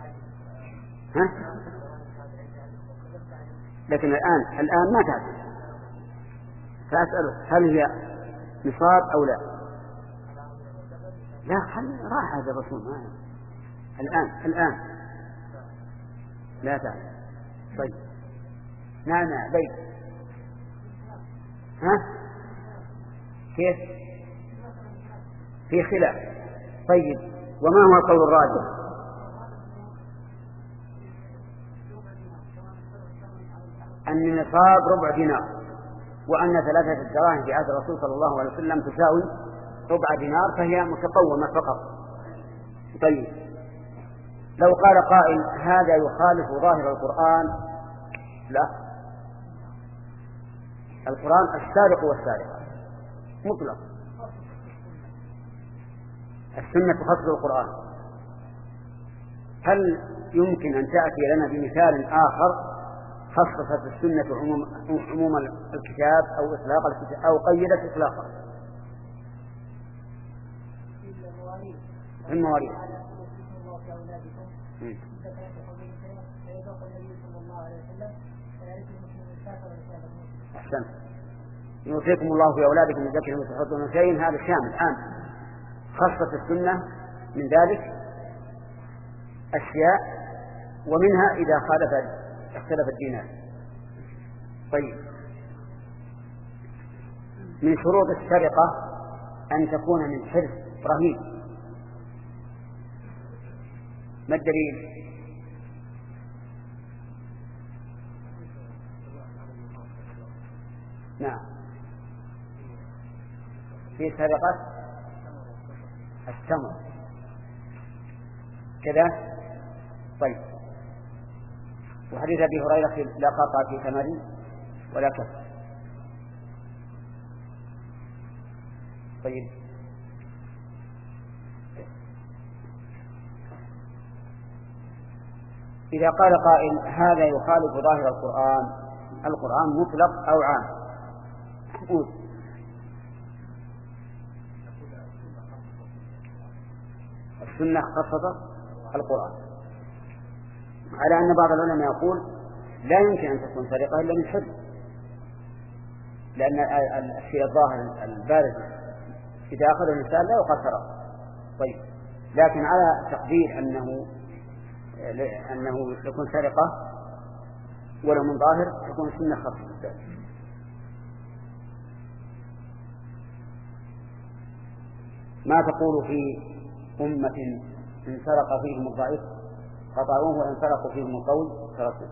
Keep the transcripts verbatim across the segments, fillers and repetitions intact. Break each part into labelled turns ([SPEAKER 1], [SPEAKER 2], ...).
[SPEAKER 1] ها؟ لكن الآن الآن ما تعرف، فأسأله هل هي نصاب أو لا؟ لا، خل راح هذا الرسول معنا الآن الآن لا تعرف. طيب نعم بيت. ها؟ كيف؟ في خلاف. طيب وما هو القول الراجح؟ أن النصاب ربع دينار، وأن ثلاثة دراهم في عهد الرسول صلى الله عليه وسلم تساوي ربع دينار، فهي متقومة فقط. طيب لو قال قائل هذا يخالف ظاهر القرآن، لا، القرآن السارق والسارقة مطلق، السنة تخصص القرآن. هل يمكن أن تأتي لنا بمثال آخر خصصت السنة عموم, عموم الكتاب أو إطلاق الكتاب أو قيدت إطلاقه؟ المواريث. أحسن. يوصيكم الله في أولادكم من ذكر مثل حظ الأنثيين، هذا شامل الآن. خصت السنة من ذلك أشياء، ومنها إذا خالف اختلف الدينار. طيب من شروط السرقة أن تكون من حرص رهيب. ما الدليل؟ نعم في سرقة التمر كذا. طيب وحديث أبي هريرة لا قطع في ثمر ولا كف. طيب إذا قال قائل هذا يخالف ظاهر القرآن، القرآن مطلق أو عام؟ قول. السنة خصصت القرآن، على أن بعض العلماء يقول لا يمكن أن تكون سرقة إلا من حد، لأن الشيء الظاهر البارز إذا أخذ الإنسان لا يقال سرقة. طيب لكن على تقدير أنه أنه يكون سرقة ولو من ظاهر تكون السنة خاصة. ما تقول في أمة إن سرق فيهم الضعيف قطعوه وإن سرقوا فيهم القول تركوه؟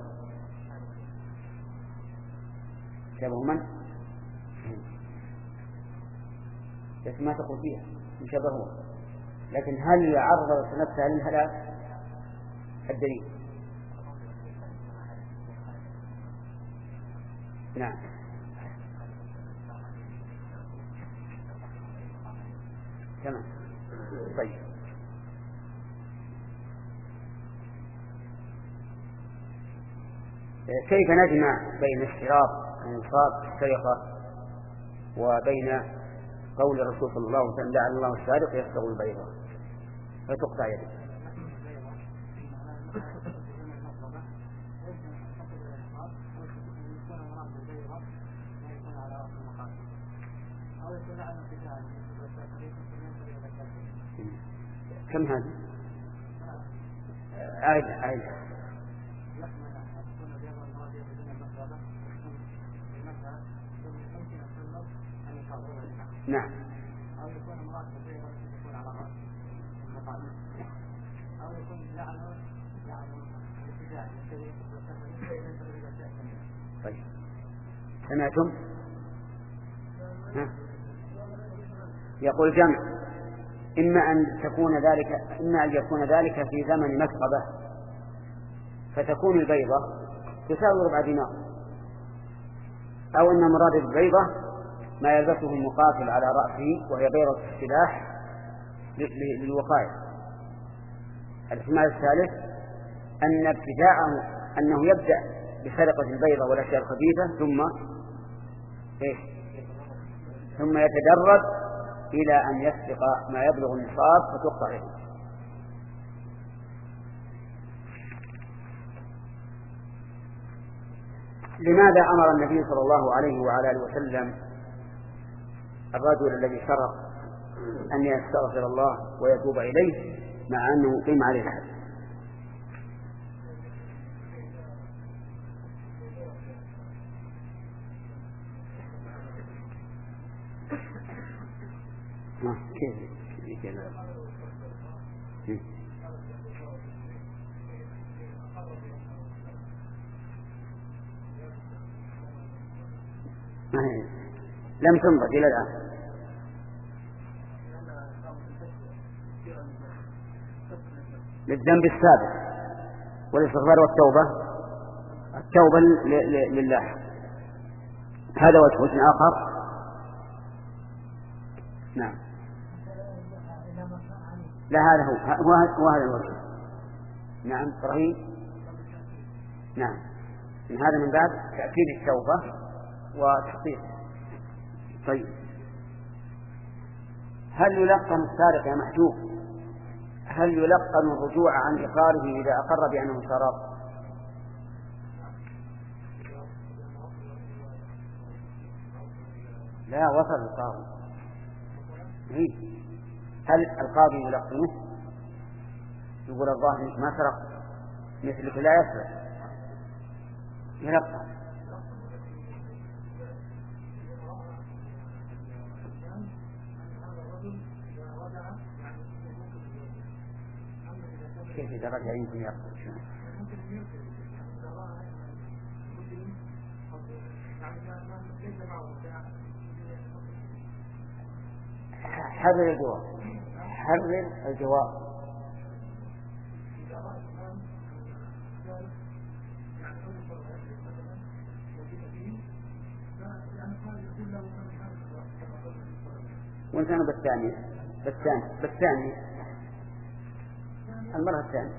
[SPEAKER 1] شبه من؟ لكن ما تقول فيها شبهه، لكن هل يعرض نفسه للهلاك؟ الدليل نعم. تمام. طيب كيف نجمع بين اشتراط انصاف السرقة وبين قول الرسول صلى الله عليه وسلم لعن الله السارق يسرق البيضة فتقطع يده؟ كم هذا؟ عائد عائد نعم. أو يكون امرأة بغير يكون على رأس المقام، أو يكون لعنه يعني الاتجاه الشريف والتفريق. طيب سمعتم؟ ها؟ يقول جمع إما أن تكون ذلك إما أن يكون ذلك في زمن مسقبة فتكون البيضة تساوي ربع دينار، أو أن مراد البيضة ما يلبسه المقاتل على رأسه وهي بيضة السلاح للوقاية. الاحتمال الثالث أن ابتداءه أنه يبدأ بسرقة البيضة والأشياء الخبيثة ثم إيه؟ ثم يتدرج إلى أن يسبق ما يبلغ النصاب فتقطع يده. لماذا أمر النبي صلى الله عليه وعلى آله وسلم الرجل الذي سرق أن يستغفر الله ويتوب إليه مع أنه قيم عليه الحد؟ كيف كذا؟ لم تنضج إلى الآن. للذنب السابق والاستغفار والتوبة، التوبة لله. هذا وجه وجه آخر. نعم، لا هذا هو هو هذا الوجه. نعم إبراهيم. نعم، من هذا من باب تأكيد التوبة وتحقيق. طيب، هل يلقن السارق يا محجوب، هل يلقن الرجوع عن إقراره إذا أقر بأنه سرق؟ لا، وصل القاضي. هل القاضي يلقنه يقول الظاهر ما سرق مثلك لا يسرق؟ يلقن. كيف إذا رجع يمكن يلقن؟ حرر الجواب، حرر الجواب. وانتهى بالثانية بالثانية بالثانية المرة الثانية.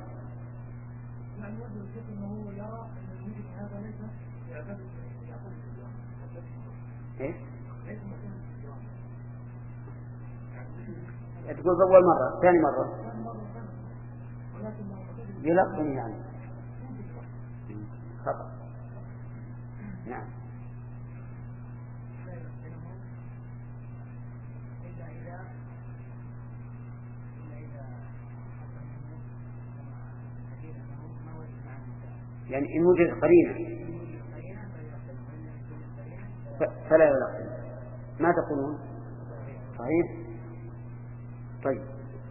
[SPEAKER 1] إيه؟ تقول أول مرة ثاني مرة يلقن يعني خطأ. نعم. يعني إن وجد قرينة فلا يلقن. ما تقولون؟ صحيح. طيب،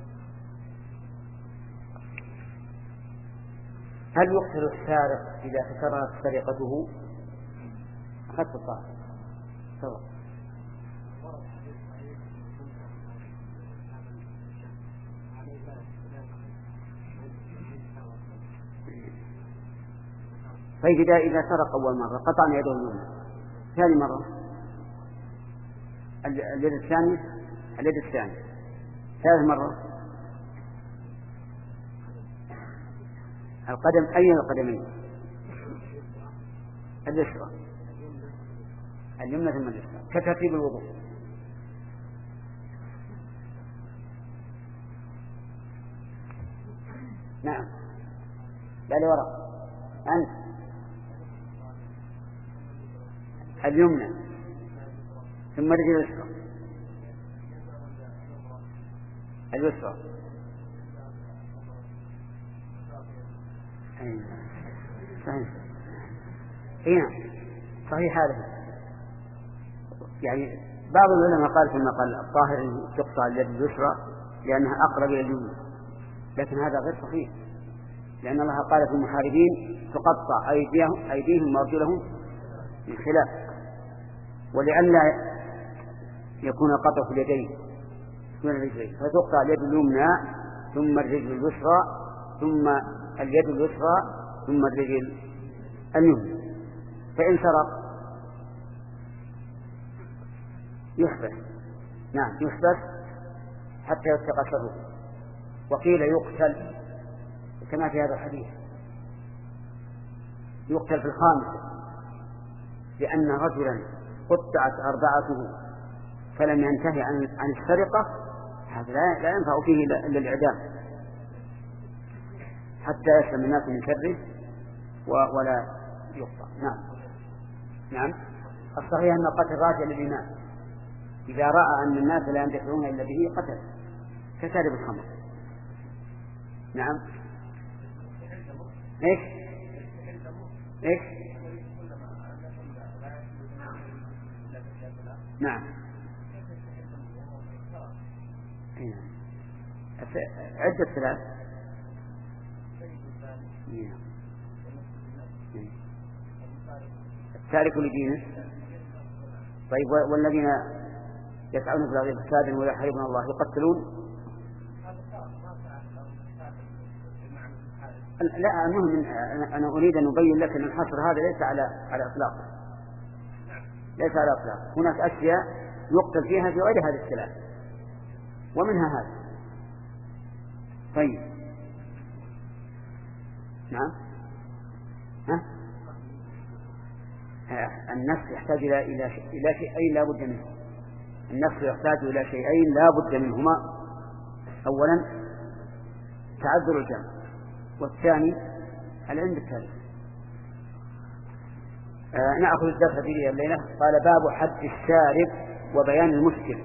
[SPEAKER 1] هل يقتل السارق إذا تكررت سرقته؟ أخذت الطاعة سرق. طيب، إذا إذا سرق أول مرة قطعنا يده اليمنى، ثاني مرة اليد الثانية اليد الثانية، ثالث مرة القدم، أي القدمين؟ اليسرى، اليمنى ثم اليسرى، كترتيب الوضوء. نعم، لا لوراء. أنت اليمنى ثم الرجل اليسرى اليسرى. صحيح. هنا صحيح. هذا يعني بعض العلماء قال كما قال الطاهر تقطع اليد اليسرى لأنها أقرب إلى اليمنى، لكن هذا غير صحيح، لأن الله قال في المحاربين تقطع أيديهم أيديهم وأرجلهم من خلاف، ولئلا يكون القطع في اليدين من الرجلين، فتقطع اليد اليمنى ثم الرجل اليسرى ثم اليد اليسرى ثم الرجل اليمنى. فإن سرق يحبس. نعم، يحبس حتى يتقى شره. وقيل يقتل كما في هذا الحديث، يقتل في الخامسة، لأن رجلا قطعت أربعته فلم ينتهي عن عن السرقة، هذا لا ينفع فيه إلا الإعدام حتى يسلم الناس من شره ولا يقطع. نعم. نعم الصحيح أن القتل راجع للإمام إذا رأى أن الناس لا ينتفعون إلا به قتل كشارب الخمر. نعم إيش إيش نعم عدة ثلاث التارك لدينه. طيب والذين يسعون في الأرض فسادا ويحاربون الله يقتلون. لا المهم أنا أريد أن أبين لك أن الحصر هذا ليس على على إطلاق ليس على إطلاق. هناك أشياء يقتل فيها في غير هذه الثلاث ومنها هذا. طيب نعم ها النفس يحتاج إلى إلى إلى شيئين لا بد منه. النفس يحتاج إلى شيئين لا بد منهما. أولا تعذر الجمع والثاني العلم بالتالي. آه نأخذ الدرس في الليلة. قال باب حد الشارب وبيان المسكر.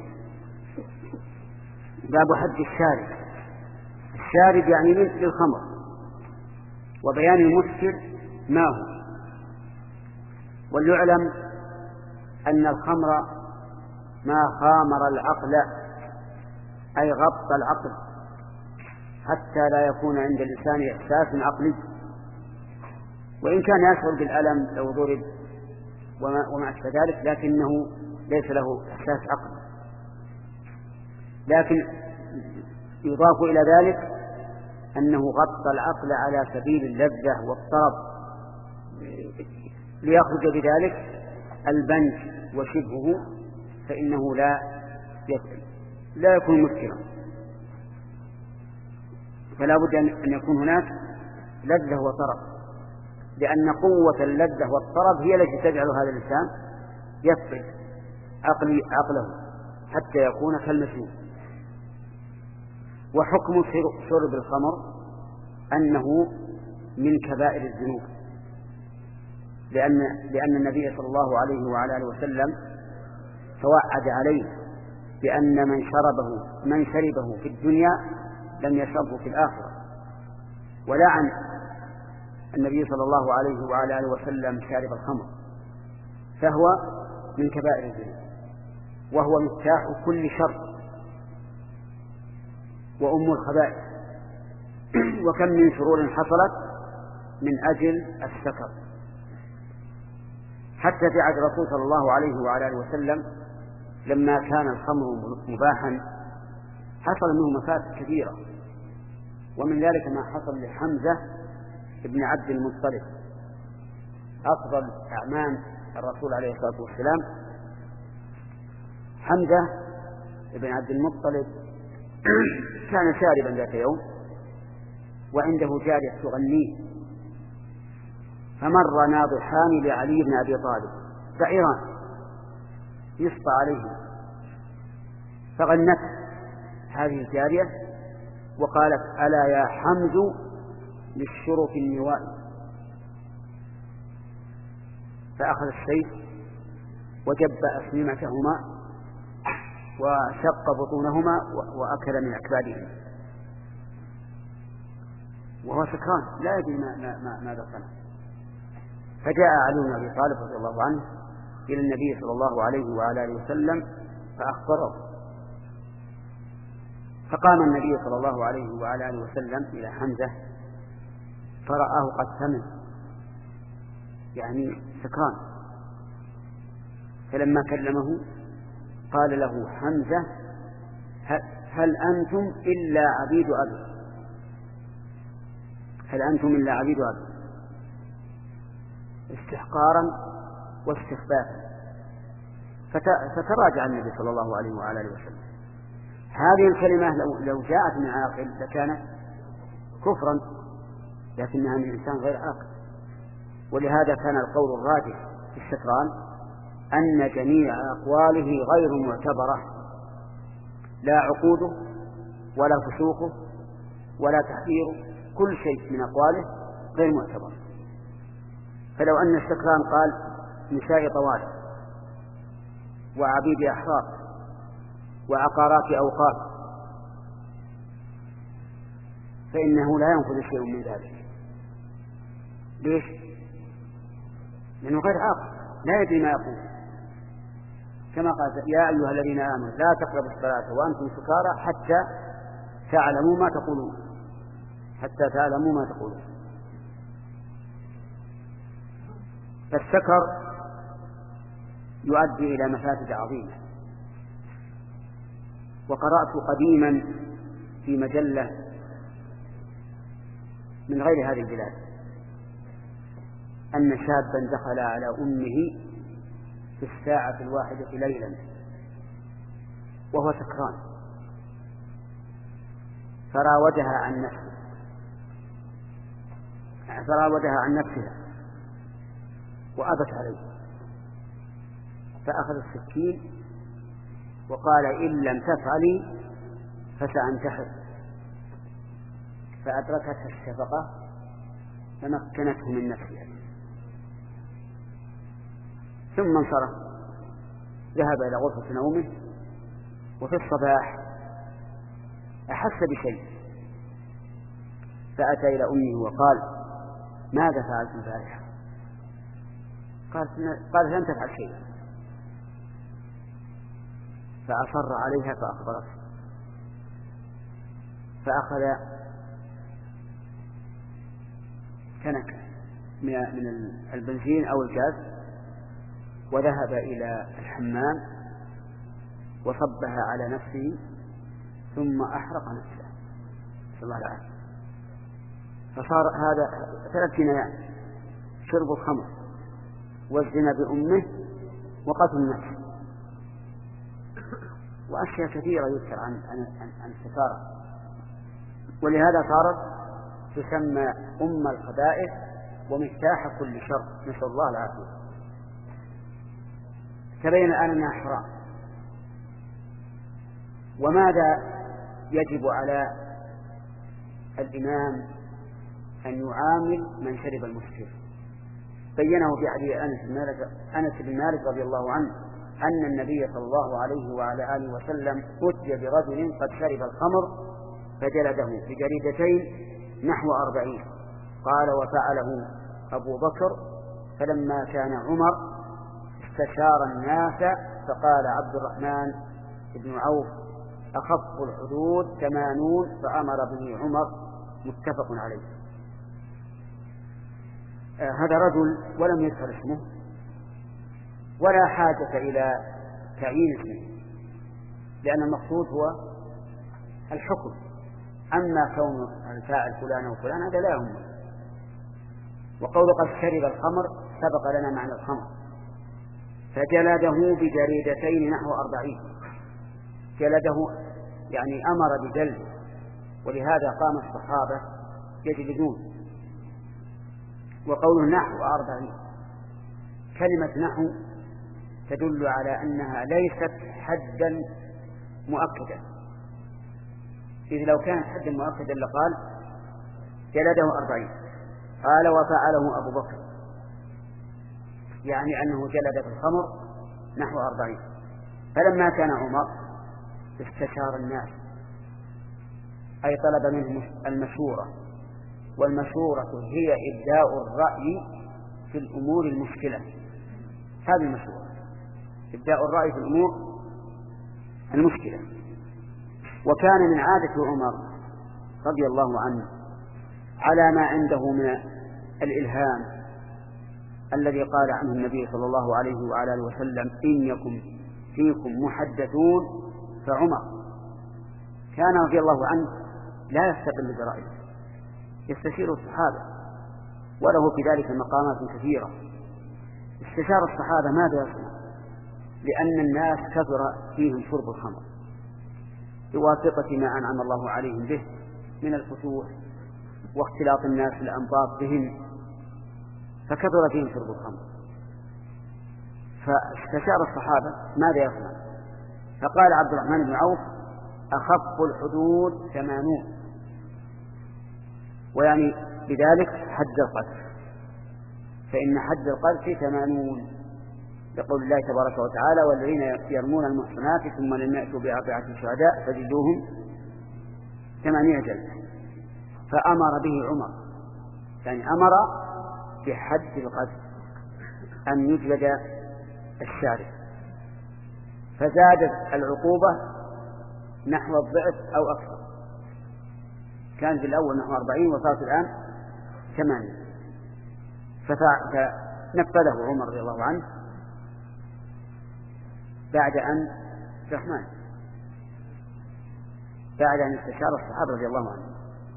[SPEAKER 1] باب حد الشارب. الشارب يعني مثل الخمر وبيان المسكر ما هو. وليعلم أن الخمر ما خامر العقل أي غط العقل حتى لا يكون عند الإنسان إحساس عقلي وإن كان يشعر بالألم لو ضرب وما, وما أشبه ذلك لكنه ليس له إحساس عقلي. لكن يضاف إلى ذلك أنه غط العقل على سبيل اللذة والطرب ليخرج بذلك البنج وشبهه فإنه لا لا يكون مسكرا. فلا بد أن يكون هناك لذة وطرب لأن قوة اللذة والطرب هي التي تجعل هذا الإنسان يفقد عقلي عقله حتى يكون كالمجنون. وحكم شرب الخمر أنه من كبائر الذنوب لأن لأن النبي صلى الله عليه وعلى آله وسلم توعد عليه بأن من شربه من شربه في الدنيا لم يشربه في الآخرة. ولعن النبي صلى الله عليه وعلى آله وسلم شارب الخمر فهو من كبائر الذنوب وهو مفتاح كل شر وأم الخبائث. وكم من شرور حصلت من أجل السكر. حتى في عهد الرسول صلى الله عليه وعلى آله وسلم لما كان الخمر مباحا حصل منه مفاسد كثيرة ومن ذلك ما حصل لحمزة ابن عبد المطلب أفضل أعمام الرسول عليه الصلاة والسلام. حمزة ابن عبد المطلب كان شاربا ذات يوم وعنده جارية تغنيه فمر ناضحان لعلي بن أبي طالب بعيران يسطى عليه فغنت هذه الجارية وقالت ألا يا حمز للشرف النواء. فأخذ السيف وجب أسنمتهما وشق بطونهما وأكل من أكبادهما وهو سكران لا يدري ما ما ماذا صنع. فجاء علي بن أبي طالب رضي الله عنه إلى النبي صلى الله عليه وعلى آله وسلم فأخبره. فقام النبي صلى الله عليه وعلى آله وسلم إلى حمزة فرآه قد ثمن يعني سكران. فلما كلمه قال له حمزة هل أنتم إلا عبيد أبي هل أنتم إلا عبيد أبي استحقارا واستخفافا. فتراجع النبي صلى الله عليه وعلى آله وسلم. هذه الكلمة لو, لو جاءت من عاقل لكانت كفرا لكنها من إنسان غير عاقل. ولهذا كان القول الراجح في السكران أن جميع أقواله غير معتبرة لا عقوده ولا فسوقه ولا تحذيره كل شيء من أقواله غير معتبر. فلو أن السكران قال نساء طوال وعبيد أحرار وعقارات أوقاف فإنه لا ينفذ شيء من ذلك. ليش؟ لأنه غير عاقل لا يدري ما يقول، كما قال يا أيها الذين آمنوا لا تقربوا الصلاة وأنتم سكارى حتى تعلموا ما تقولون حتى تعلموا ما تقولون. فالسكر يؤدي إلى مفاسد عظيمة. وقرأت قديما في مجلة من غير هذه البلاد أن شابا دخل على أمه في الساعة الواحدة ليلا وهو سكران فراودها عن نفسه فراودها عن نفسها وأبت عليه، فأخذ السكين وقال إن لم تفعلي فسأنتحر، فأدركتها الشفقة فمكنته من نفسها ثم انصرف ذهب إلى غرفة نومه، وفي الصباح أحس بشيء فأتى إلى أمه وقال ماذا فعلت البارحة؟ قالت قالت لم تفعل شيء، فأصر عليها فأخبرته، فأخذ كنكة من البنزين أو الغاز وذهب إلى الحمام وصبها على نفسه ثم أحرق نفسه صلى الله عليه وسلم. فصار هذا ثلاث جنايات: شرب الخمر والزنا بأمه وقتل النفس، وأشياء كثيرة يذكر عن عن عن السكارى. ولهذا صارت تسمى أم الخبائث ومفتاح كل شر، نسأل الله العافية. تبين الآن أنها حرام. وماذا يجب على الإمام أن يعامل من شرب المسكر؟ بينه في حديث أنس بن مالك رضي الله عنه أن النبي صلى الله عليه وعلى آله وسلم أتي برجل قد شرب الخمر فجلده بجريدتين نحو أربعين. قال وفعله أبو بكر، فلما كان عمر استشار الناس فقال عبد الرحمن بن عوف أخف الحدود ثمانون فأمر به عمر، متفق عليه. آه هذا رجل ولم يذكر اسمه ولا حاجة إلى تعيين اسمه، لأن المقصود هو الحكم. أما كون الفاعل فلان وفلان هذا لا يهم. وقول قد شرب الخمر سبق لنا معنى الخمر، فجلده بجريدتين نحو أربعين. جلده يعني أمر بجلد، ولهذا قام الصحابة يجلدون. وقوله نحو أربعين كلمة نحو تدل على أنها ليست حدا مؤكدا، إذ لو كانت حدا مؤكدا لقال جلده أربعين. قال وفعله أبو بكر، يعني أنه جلد في الخمر نحو أربعين. فلما كان عمر استشار الناس، أي طلب منهم المشورة، والمشورة هي إبداء الرأي في الأمور المشكلة. هذه المشورة، إبداء الرأي في الأمور المشكلة. وكان من عادة عمر رضي الله عنه على ما عنده من الإلهام الذي قال عنه النبي صلى الله عليه وعلى آله وسلم إن يكن فيكم محدثون فعمر. كان رضي الله عنه لا يستقل برأيه، يستشير الصحابة، وله في ذلك مقامات كثيرة. استشار الصحابة ماذا يصنع، لأن الناس كثر فيهم شرب الخمر بواسطة ما أنعم الله عليهم به من الفتوح واختلاط الناس الأنباط بهم، فكثر فيهم شرب الخمر. فاستشار الصحابة ماذا يصنع، فقال عبد الرحمن بن عوف أخف الحدود ثمانون، ويعني بذلك حد القذف، فإن حد القذف ثمانون يقول الله تبارك وتعالى: والذين يرمون المحصنات ثم لم يأتوا بأربعة شهداء فجلدوهم ثمانين جلدة. فأمر به عمر، يعني أمر بحد القذف أن يجلد الشارب، فزادت العقوبة نحو الضعف أو أكثر، كان في الأول نحو أربعين وصارت الآن ثمانين. فنفذه عمر رضي الله عنه بعد أن رحمن بعد أن استشار الصحابة رضي الله عنهم.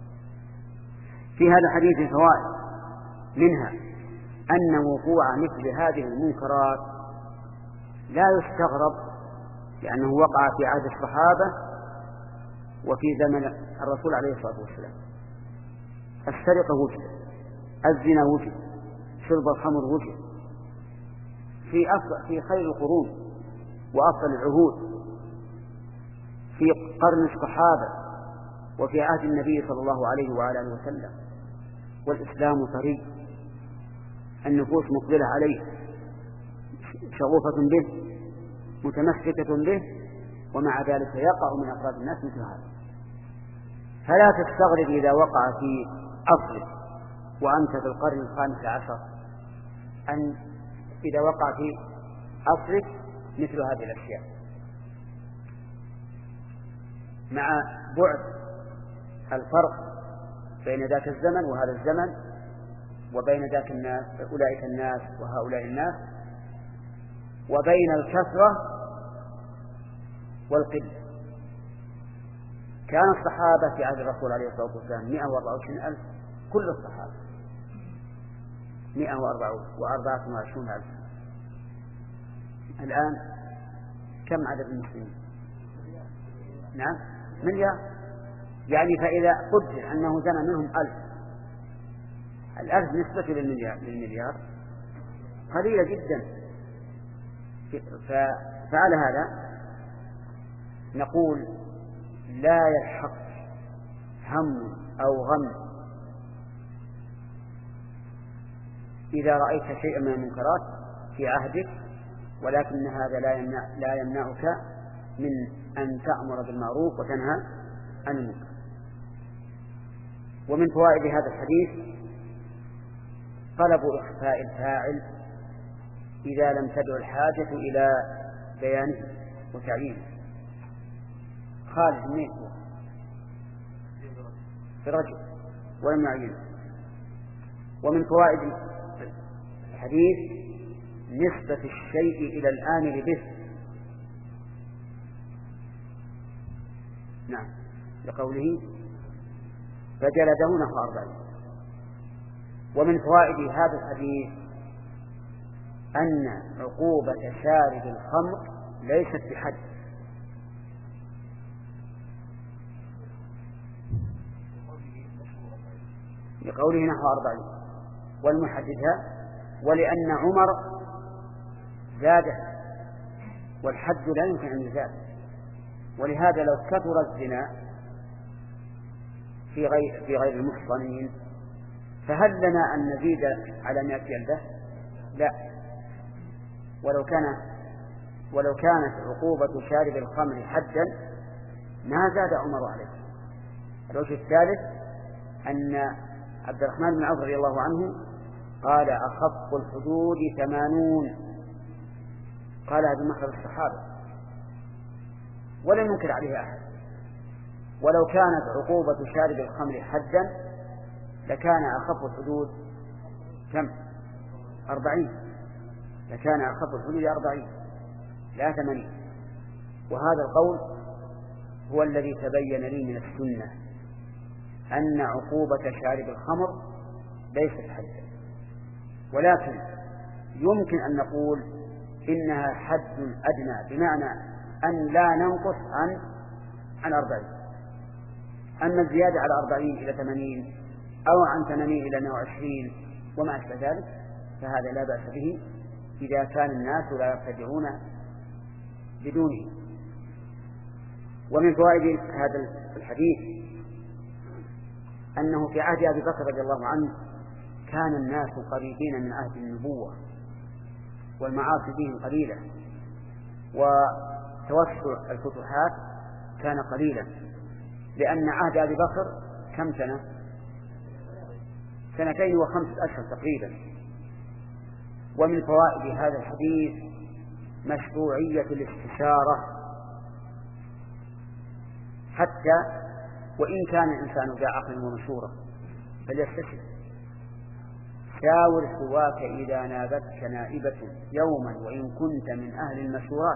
[SPEAKER 1] في هذا الحديث فوائد، منها أن وقوع مثل هذه المنكرات لا يستغرب، لأنه وقع في عهد الصحابة وفي زمن الرسول عليه الصلاة والسلام. السرقة وجد، الزنا وجد، شرب الخمر وجد في أفضل في خير القرون وأفضل العهود، في قرن الصحابة وفي عهد النبي صلى الله عليه وعلى اله وسلم، والإسلام طريق، النفوس مقبلة عليه، شغوفة به، متمسكة به، ومع ذلك يقع من أفراد الناس مثل هذا. فلا تستغرب إذا وقع في أصلك وأنت في القرن الخامس عشر، أن إذا وقع في أصلك مثل هذه الأشياء، مع بعد الفرق بين ذاك الزمن وهذا الزمن، وبين ذاك الناس أولئك الناس وهؤلاء الناس، وبين الكثرة والقلة. كان الصحابة في عهد الرسول عليه الصلاة والسلام مئة وأربعة وعشرين ألف، كل الصحابة مئة وأربعة وعشرين ألف. الآن كم عدد المسلمين؟ نعم مليار. يعني فإذا قدر أنه زنى منهم ألف، الألف نسبة للمليار, للمليار قليلة جدا. فعلى هذا نقول لا يلحق هم أو غم إذا رأيت شيئا من المنكرات في عهدك، ولكن هذا لا يمنع لا يمنعك من أن تأمر بالمعروف وتنهى عن المنكر. ومن فوائد هذا الحديث طلب إخفاء الفاعل إذا لم تدع الحاجة إلى بيانه وتعيينه. خالد منين هو؟ في الرجل ولم يعينه. ومن فوائد الحديث نسبة الشيء إلى الآمر به. نعم، لقوله فجلده نحو أربعين. ومن فوائد هذا الحديث أن عقوبة شارب الخمر ليست بحد، لقوله نحو أربعين والمحددها، ولأن عمر زاده والحد لا يمكن أن يزاد. ولهذا لو كثر الزنا في غير, في غير المحصنين فهل لنا أن نزيد على مئة جلدة؟ لا. ولو كان ولو كانت عقوبة شارب الخمر حدا ما زاد عمر عليه. الوجه الثالث أن عبد الرحمن بن عوف رضي الله عنه قال أخف الحدود ثمانون، قال هذا مخرج الصحابة ولم ينكر عليه أحد. ولو كانت عقوبة شارب الخمر حدا لكان أخف الحدود كم؟ أربعين، لكان أخف الحدود أربعين لا ثمانين. وهذا القول هو الذي تبين لي من السنة، أن عقوبة شارب الخمر ليست حدا، ولكن يمكن أن نقول إنها حد أدنى، بمعنى أن لا ننقص عن عن أربعين. أما الزيادة على أربعين إلى ثمانين أو عن ثمانين إلى مئة وعشرين وما أشبه ذلك فهذا لا بأس به إذا كان الناس لا يرتدعون بدونه. ومن فوائد هذا الحديث أنه في عهد أبي بكر رضي الله عنه كان الناس قريبين من عهد النبوة، والمعاصي فيهم قليلة، وتوسع الفتوحات كان قليلا، لأن عهد أبي بكر كم سنة؟ سنتين وخمسة أشهر تقريبا. ومن فوائد هذا الحديث مشروعية الاستشارة، حتى وإن كان الإنسان ذا عقل ومشورة فليستشر. شاور سواك إذا نابتك نائبة يوما وإن كنت من أهل المشورات.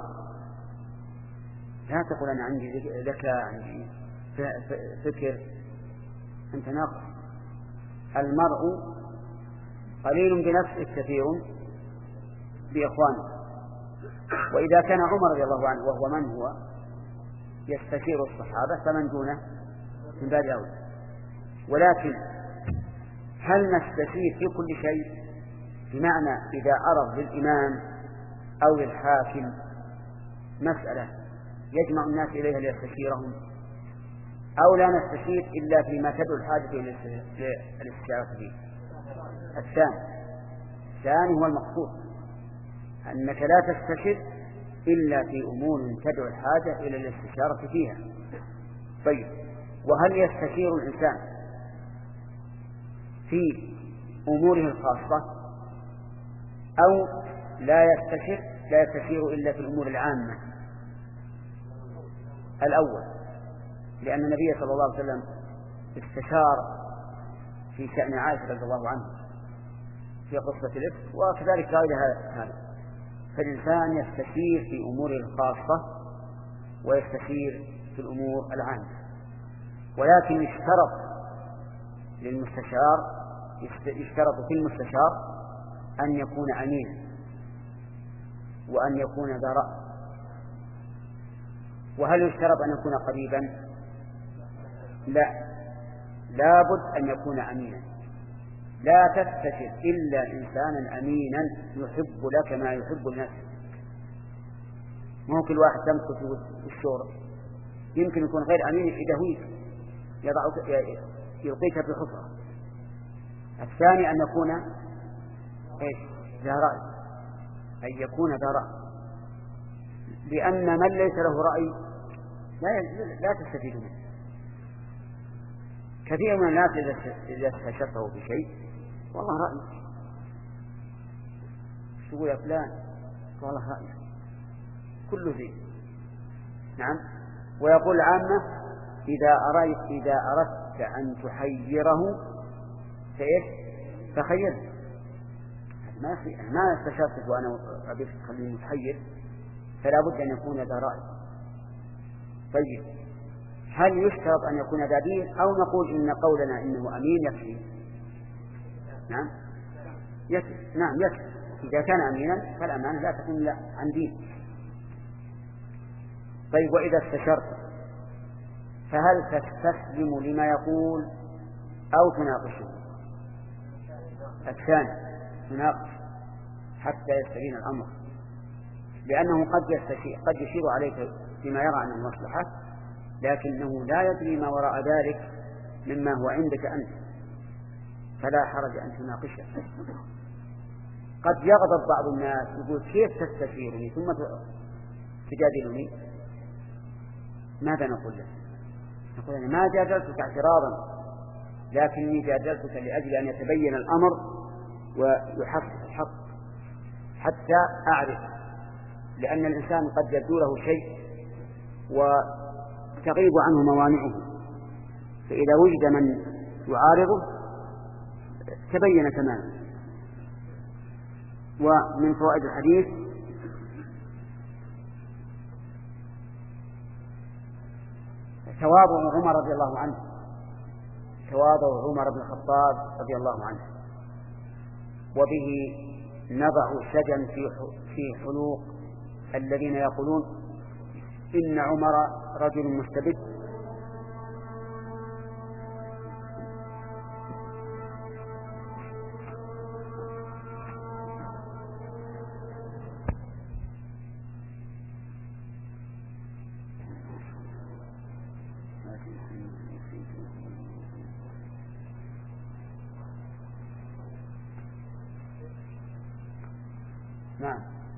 [SPEAKER 1] لا تقول أنا عندي ذكاء، عندي فكر، أنت ناقص. المرء قليل بنفسه كثير بإخوانه. وإذا كان عمر رضي الله عنه وهو من هو يستشير الصحابة فمن دونه من باب أولى. ولكن هل نستشير في كل شيء؟ بمعنى إذا عرض للإمام أو للحاكم مسألة يجمع الناس إليها ليستشيرهم، أو لا نستشير إلا فيما تدعو الحاجة إلى الاستشارة فيه؟ الثاني. الثاني هو المقصود، أنك لا تستشير إلا في أمور تدعو الحاجة إلى الاستشارة فيها. طيب، وهل يستشير الإنسان في أموره الخاصة أو لا يستشير لا يستشير إلا في الأمور العامة؟ الأول، لأن النبي صلى الله عليه وسلم استشار في شأن عائشة رضي الله عنها في قصة الإفك، وكذلك غير هذا. فالإنسان يستشير في أموره الخاصة ويستشير في الأمور العامة، ولكن يشترط للمستشار يشترط في المستشار أن يكون أمينا وأن يكون ذا رأي. وهل يشترط أن يكون قريبا؟ لا، لابد أن يكون أمينا. لا تستشر إلا إنسانا أمينا يحب لك ما يحب لنفسه. ممكن واحد تمسك في الشورى يمكن يكون غير أمين يدهويك يلقيك في حفرة. الثاني أن يكون إيش؟ ذا رأي، أن يكون ذا رأي، لأن من ليس له رأي لا لا تستفيد منه. كثير من الناس إذا استشرته بشيء والله رأيك، تقول يا فلان والله رأيك كله ذي. نعم. ويقول العامة إذا أردت إذا أردت أن تحيره فإيش؟ تخير. ما في ما استشرتك وأنا أبيك تخليني متحير، فلا بد أن يكون ذا رأي. طيب، هل يشترط أن يكون ذا دين أو نقول إن قولنا إنه أمين يكفي؟ نعم يكفي. نعم يكفي. إذا كان أمينا فالأمانة لا تكون لا عن دين. طيب، وإذا استشرت فهل تستسلم لما يقول أو تناقشه؟ الثاني، تناقش حتى يستبين الأمر، لأنه قد يستشير قد يشير عليك بما يرى أنه مصلحة، لكنه لا يدري ما وراء ذلك مما هو عندك أنت، فلا حرج أن تناقشه. قد يغضب بعض الناس يقول كيف تستشيرني ثم تجادلني؟ ماذا نقول له؟ نقول أنا ما جادلتك اعتراضا، لكني جادلتك لأجل أن يتبين الأمر ويحقق الحق حتى أعرف، لأن الإنسان قد يبدو له شيء وتغيب عنه موانعه، فإذا وجد من يعارضه تبين تماما. ومن فوائد الحديث تواضع عمر رضي الله عنه، تواضع عمر بن الخطاب رضي الله عنه، وبه نضع سجن في في حلوق الذين يقولون إن عمر رجل مستبد. نعم.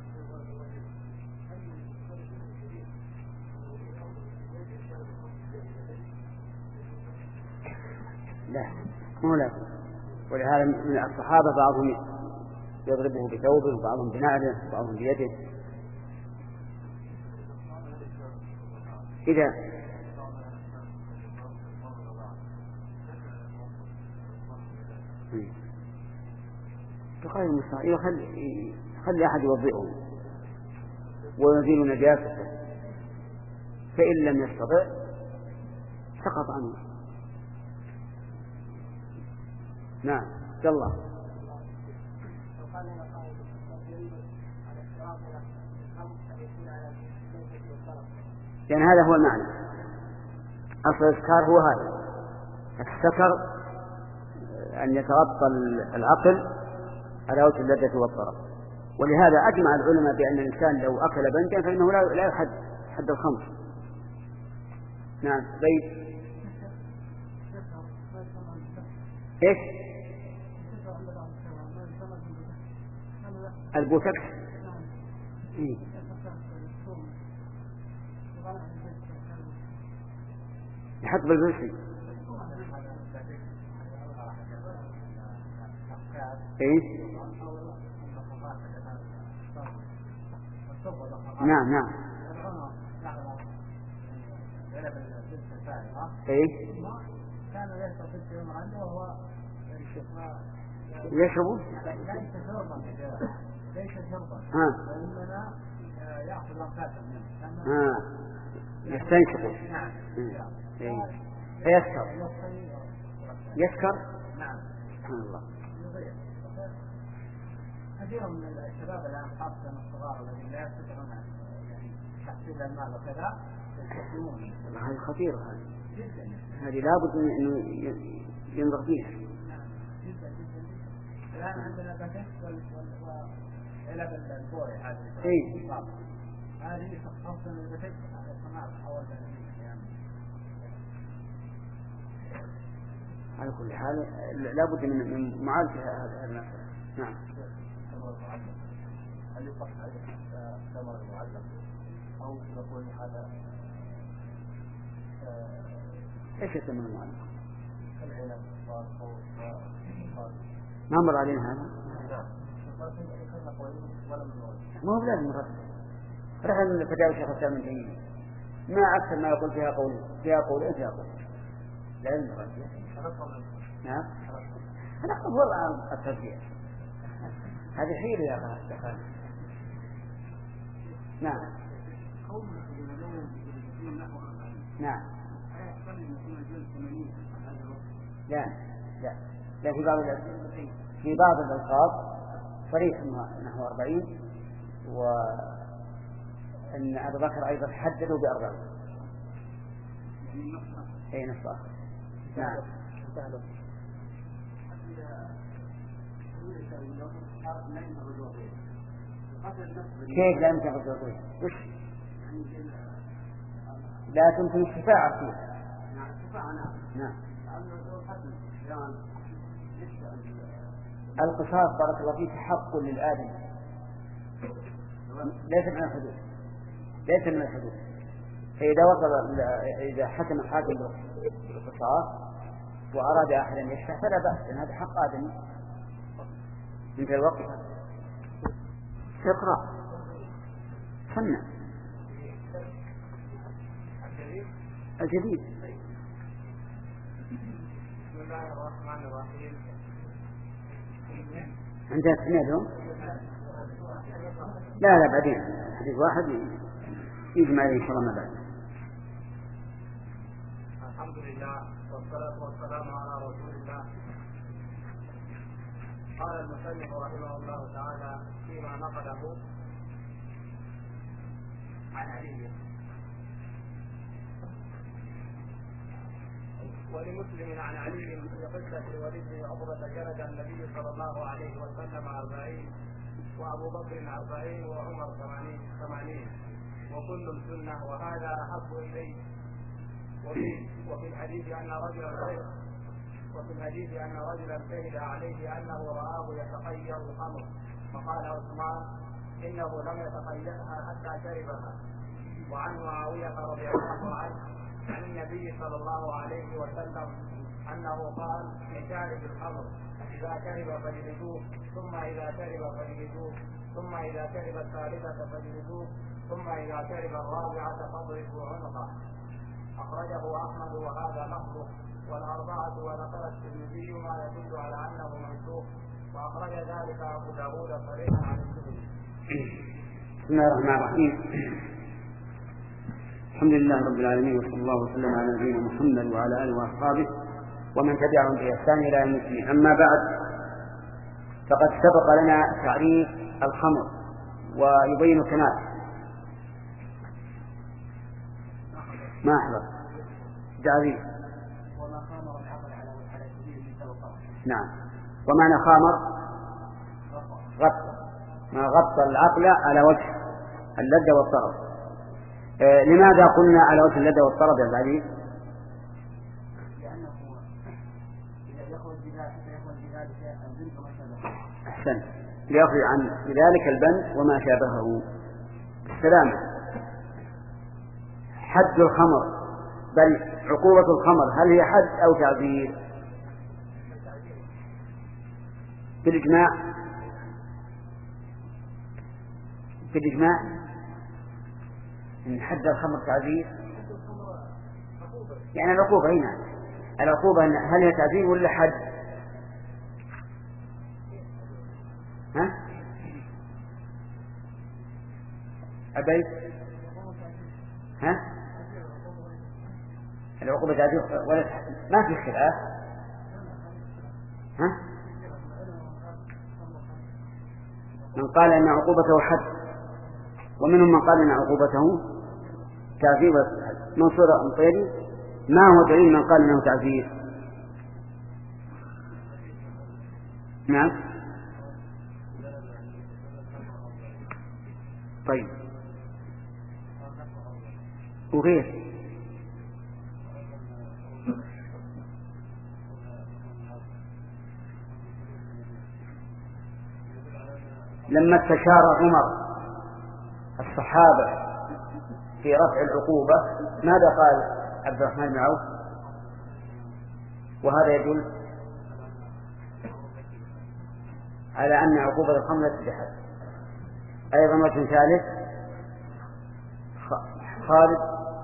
[SPEAKER 1] لا مو لا، ولهذا من الصحابة بعضهم يضربه بثوبه وبعضهم بنعله وبعضهم بيده. إذا تقال المستعان يخلي خلي أحد يوضئه ويزيل نجاسته، فإن لم يستطع سقط عنه. نعم الله. يعني هذا هو المعنى، أصل الإسكار هو هذا، السكر أن يتغطى العقل على وجه اللذة والطرب. ولهذا أجمع العلماء بأن الإنسان لو أكل بنجا فإنه لا يحد حد الخمر. نعم بيت إيش البوتكس إيه؟ يحط بالبرسي إيه؟ نعم نعم إيه؟
[SPEAKER 2] كان يشرب في يوم عنده وهو
[SPEAKER 1] يشرب
[SPEAKER 2] ليس شربا ليس شربا وإنما يأخذ ركعة منه
[SPEAKER 1] آه يستنشق.
[SPEAKER 2] نعم
[SPEAKER 1] فيسكر يسكر.
[SPEAKER 2] نعم
[SPEAKER 1] سبحان الله.
[SPEAKER 2] كثير من الشباب الآن خاصة الصغار الذين لا يستطيعون يعني تحصيل المال وكذا يستخدمون.
[SPEAKER 1] هذه خطيرة، هذه هذه لابد من إنه ينظر فيها.
[SPEAKER 2] جدا جدا. الآن عندنا بكت وعلب البوري هذه.
[SPEAKER 1] إيه.
[SPEAKER 2] هذه خاصة البكت صناعة حول يعني.
[SPEAKER 1] على كل حال لابد من معالجة هذا المسألة. نعم.
[SPEAKER 2] هل يصح هذا ثمر المعلم أو نقول هذا
[SPEAKER 1] ايش الثمن المعلم؟
[SPEAKER 2] العنب
[SPEAKER 1] ما مر علينا هذا؟ ما هو بلازم مرة رحل فتاوى الشيخ الإسلام ابن تيمية ما أكثر ما يقول فيها قول فيها قول فيها قول لازم نرجع. نعم أنا أقول الترجيح هذه حيلة يا أخي. نعم نعم لا لا لا في بعض في بعض الألفاظ صريح نحو أربعين، وأن أبو بكر أيضا حددوا بأربعين. أي نص آخر. نعم. كيف لا يمكن الرجوع؟ وش؟ لا تمكن الشفاعة فيه.
[SPEAKER 2] نعم الشفاعة نعم.
[SPEAKER 1] نعم.
[SPEAKER 2] نعم.
[SPEAKER 1] القصاص بارك الله فيك حق للآدم ليس من الحدود، ليس من الحدود. فإذا وصل إذا حكم الحاكم بالقصاص وأراد أحد أن يشفع فلا بأس، لأن هذا حق آدمي. انت الوقت اقرأ سنة الجديد.
[SPEAKER 2] بسم الله الرحمن الرحيم.
[SPEAKER 1] عندها تسميتهم؟ لا لا بعدين حديث واحد يجمع عليه إن شاء الله ما بعد.
[SPEAKER 2] الحمد لله والصلاة والسلام على رسول الله. قال المصنف رحمه الله تعالى فيما نقله عن علي: ولمسلم عن علي في قصة الوليد بن عقبة جلد النبي صلى الله عليه وسلم أربعين، وأبو بكر أربعين، وعمر ثمانين، وكل سنة، وهذا أحب إليه. وفي, وفي الحديث أن رجلا وفي الحديث أن رجلا شهد عليه أنه رآه يتخير الخمر، فقال عثمان: إنه لم يتخيلها حتى شربها. وعن معاوية رضي الله عنه عن النبي صلى الله عليه وسلم أنه قال لشارب الخمر إذا شرب فاجلدوه، ثم إذا شرب فاجلدوه، ثم إذا شرب الثالثة فاجلدوه، ثم إذا شرب الرابعة فاضربوا عنقه. أخرجه أحمد وهذا لفظه والأربعة، ونقل الترمذي ما يدل على أنه منسوخ، وأخرج ذلك أبو داود صريحا عن الزهري.
[SPEAKER 1] بسم الله الرحمن الرحيم. الحمد لله رب العالمين، وصلى الله وسلم على نبينا محمد وعلى آله وأصحابه ومن تبعهم بإحسان إلى يوم الدين. أما بعد، فقد سبق لنا تعريف الخمر ويبين كمال ما أحضر تعريف.
[SPEAKER 2] وما خامر العقل على سبيل المتوقع.
[SPEAKER 1] نعم. ومعنى خامر غطى، ما غطى العقل على وجه اللذة والطرب. آه لماذا قلنا على وجه اللذة والطرب يا بعدين؟
[SPEAKER 2] لأنه إذا يخرج بذلك البنت وما شابهه.
[SPEAKER 1] أحسن، ليخرج عن ذلك البنت وما شابهه. السلام. حد الخمر، بل عقوبة الخمر، هل هي حد أو تعذير؟ بالإجماع بالإجماع إن حد الخمر تعذير، يعني العقوبة هنا العقوبة هل هي تعذير ولا حد؟ ها؟ أبيت؟ ها؟ العقوبة تعذير ولا ما في خلاف؟ ها؟ من قال أن عقوبته حد، ومنهم من قال أن عقوبته تعذير. منصور الطيري ما هو دليل من قال أنه تعذير؟ نعم. طيب وغير لما استشار عمر الصحابة في رفع العقوبة ماذا قال عبد الرحمن بن عوف؟ وهذا يدل على أن عقوبة الخمر ليست بحد. أيضا وجه ثالث خالد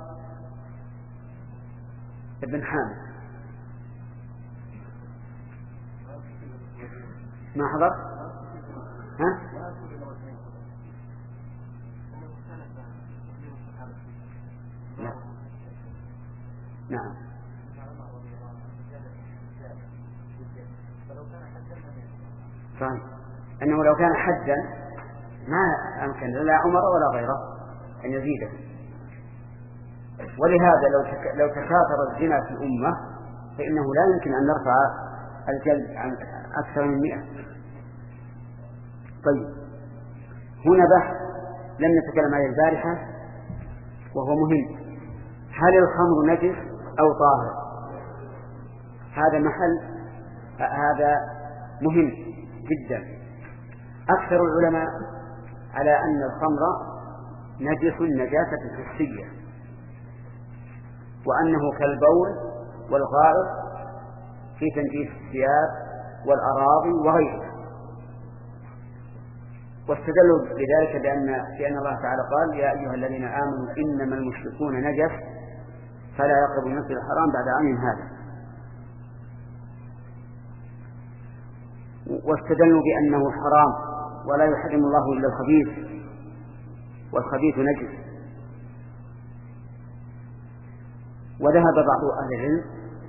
[SPEAKER 1] بن حامد ما حضر؟ ها؟ لا. نعم. صحيح. أنه لو كان حدا ما أمكن لا عمر ولا غيره أن يزيده. ولهذا لو لو تكاثر الزنا في الأمة فإنه لا يمكن أن نرفع الجلد عن أكثر من مئة. طيب، هنا بحث لم نتكلم عليه البارحة وهو مهم. هل الخمر نجس أو طاهر؟ هذا محل هذا مهم جدا. أكثر العلماء على أن الخمر نجس نجاسة حسية، وأنه كالبول والغائط في تنجيس الثياب والأراضي وغيرها. واستدلوا بذلك بأن بأن الله تعالى قال: يا أيها الذين آمنوا إنما المشركون نجس فلا يقربوا المسجد الحرام بعد عام هذا. واستدلوا بأنه حرام ولا يحرم الله إلا الخبيث، والخبيث نجس. وذهب بعض أهل العلم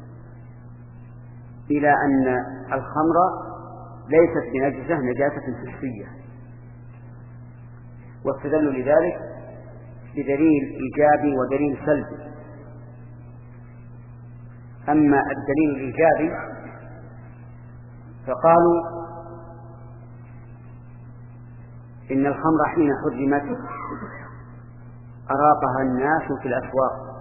[SPEAKER 1] إلى أن الخمر ليست بنجسة نجاسة حسية، واستدلوا لذلك بدليل إيجابي ودليل سلبي. أما الدليل الإيجابي فقالوا إن الخمر حين حرمت أراقها الناس في الأسواق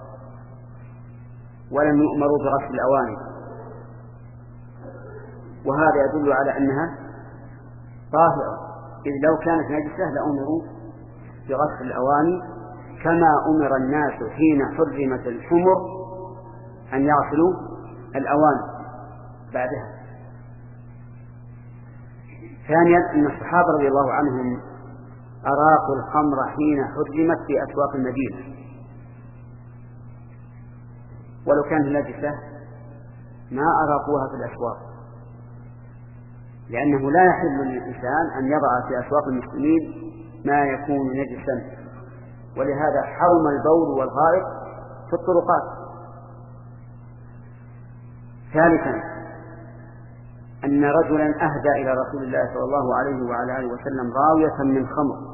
[SPEAKER 1] ولم يؤمروا بغسل الأواني، وهذا يدل على أنها طاهرة إذ لو كانت نجسة لأمروا بغسل الأواني كما أمر الناس حين حرمت الحمر أن يغسلوا الأواني بعدها. ثانيا أن الصحابة رضي الله عنهم أراقوا الخمر حين حرمت في أسواق المدينة، ولو كانت نجسة ما أراقوها في الأسواق، لأنه لا يحل للإنسان أن يضع في أسواق المسلمين ما يكون نجسا، ولهذا حرم البول والغائط في الطرقات. ثالثا أن رجلا أهدى إلى رسول الله صلى الله عليه وعلى آله وسلم راوية من خمر،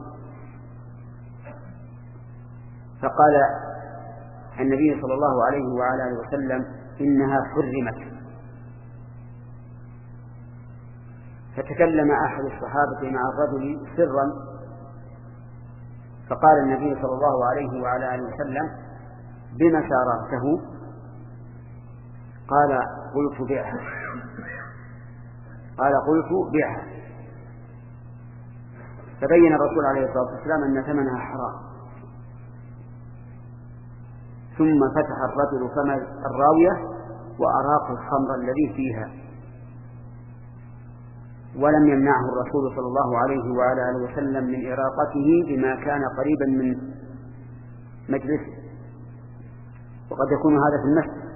[SPEAKER 1] فقال النبي صلى الله عليه وعلى آله وسلم إنها حرمت. فتكلم أحد الصحابة مع الرجل سرا، فقال النبي صلى الله عليه وعلى آله وسلم بما شاركته؟ قال قلت بيعها. قال قلت بيعها. فبين الرسول عليه الصلاة والسلام أن ثمنها حرام. ثم فتح الرجل فم الراوية وأراق الخمر الذي فيها، ولم يمنعه الرسول صلى الله عليه وعلى آله وسلم من إراقته بما كان قريبا من مجلسه، وقد يكون هذا في المسجد.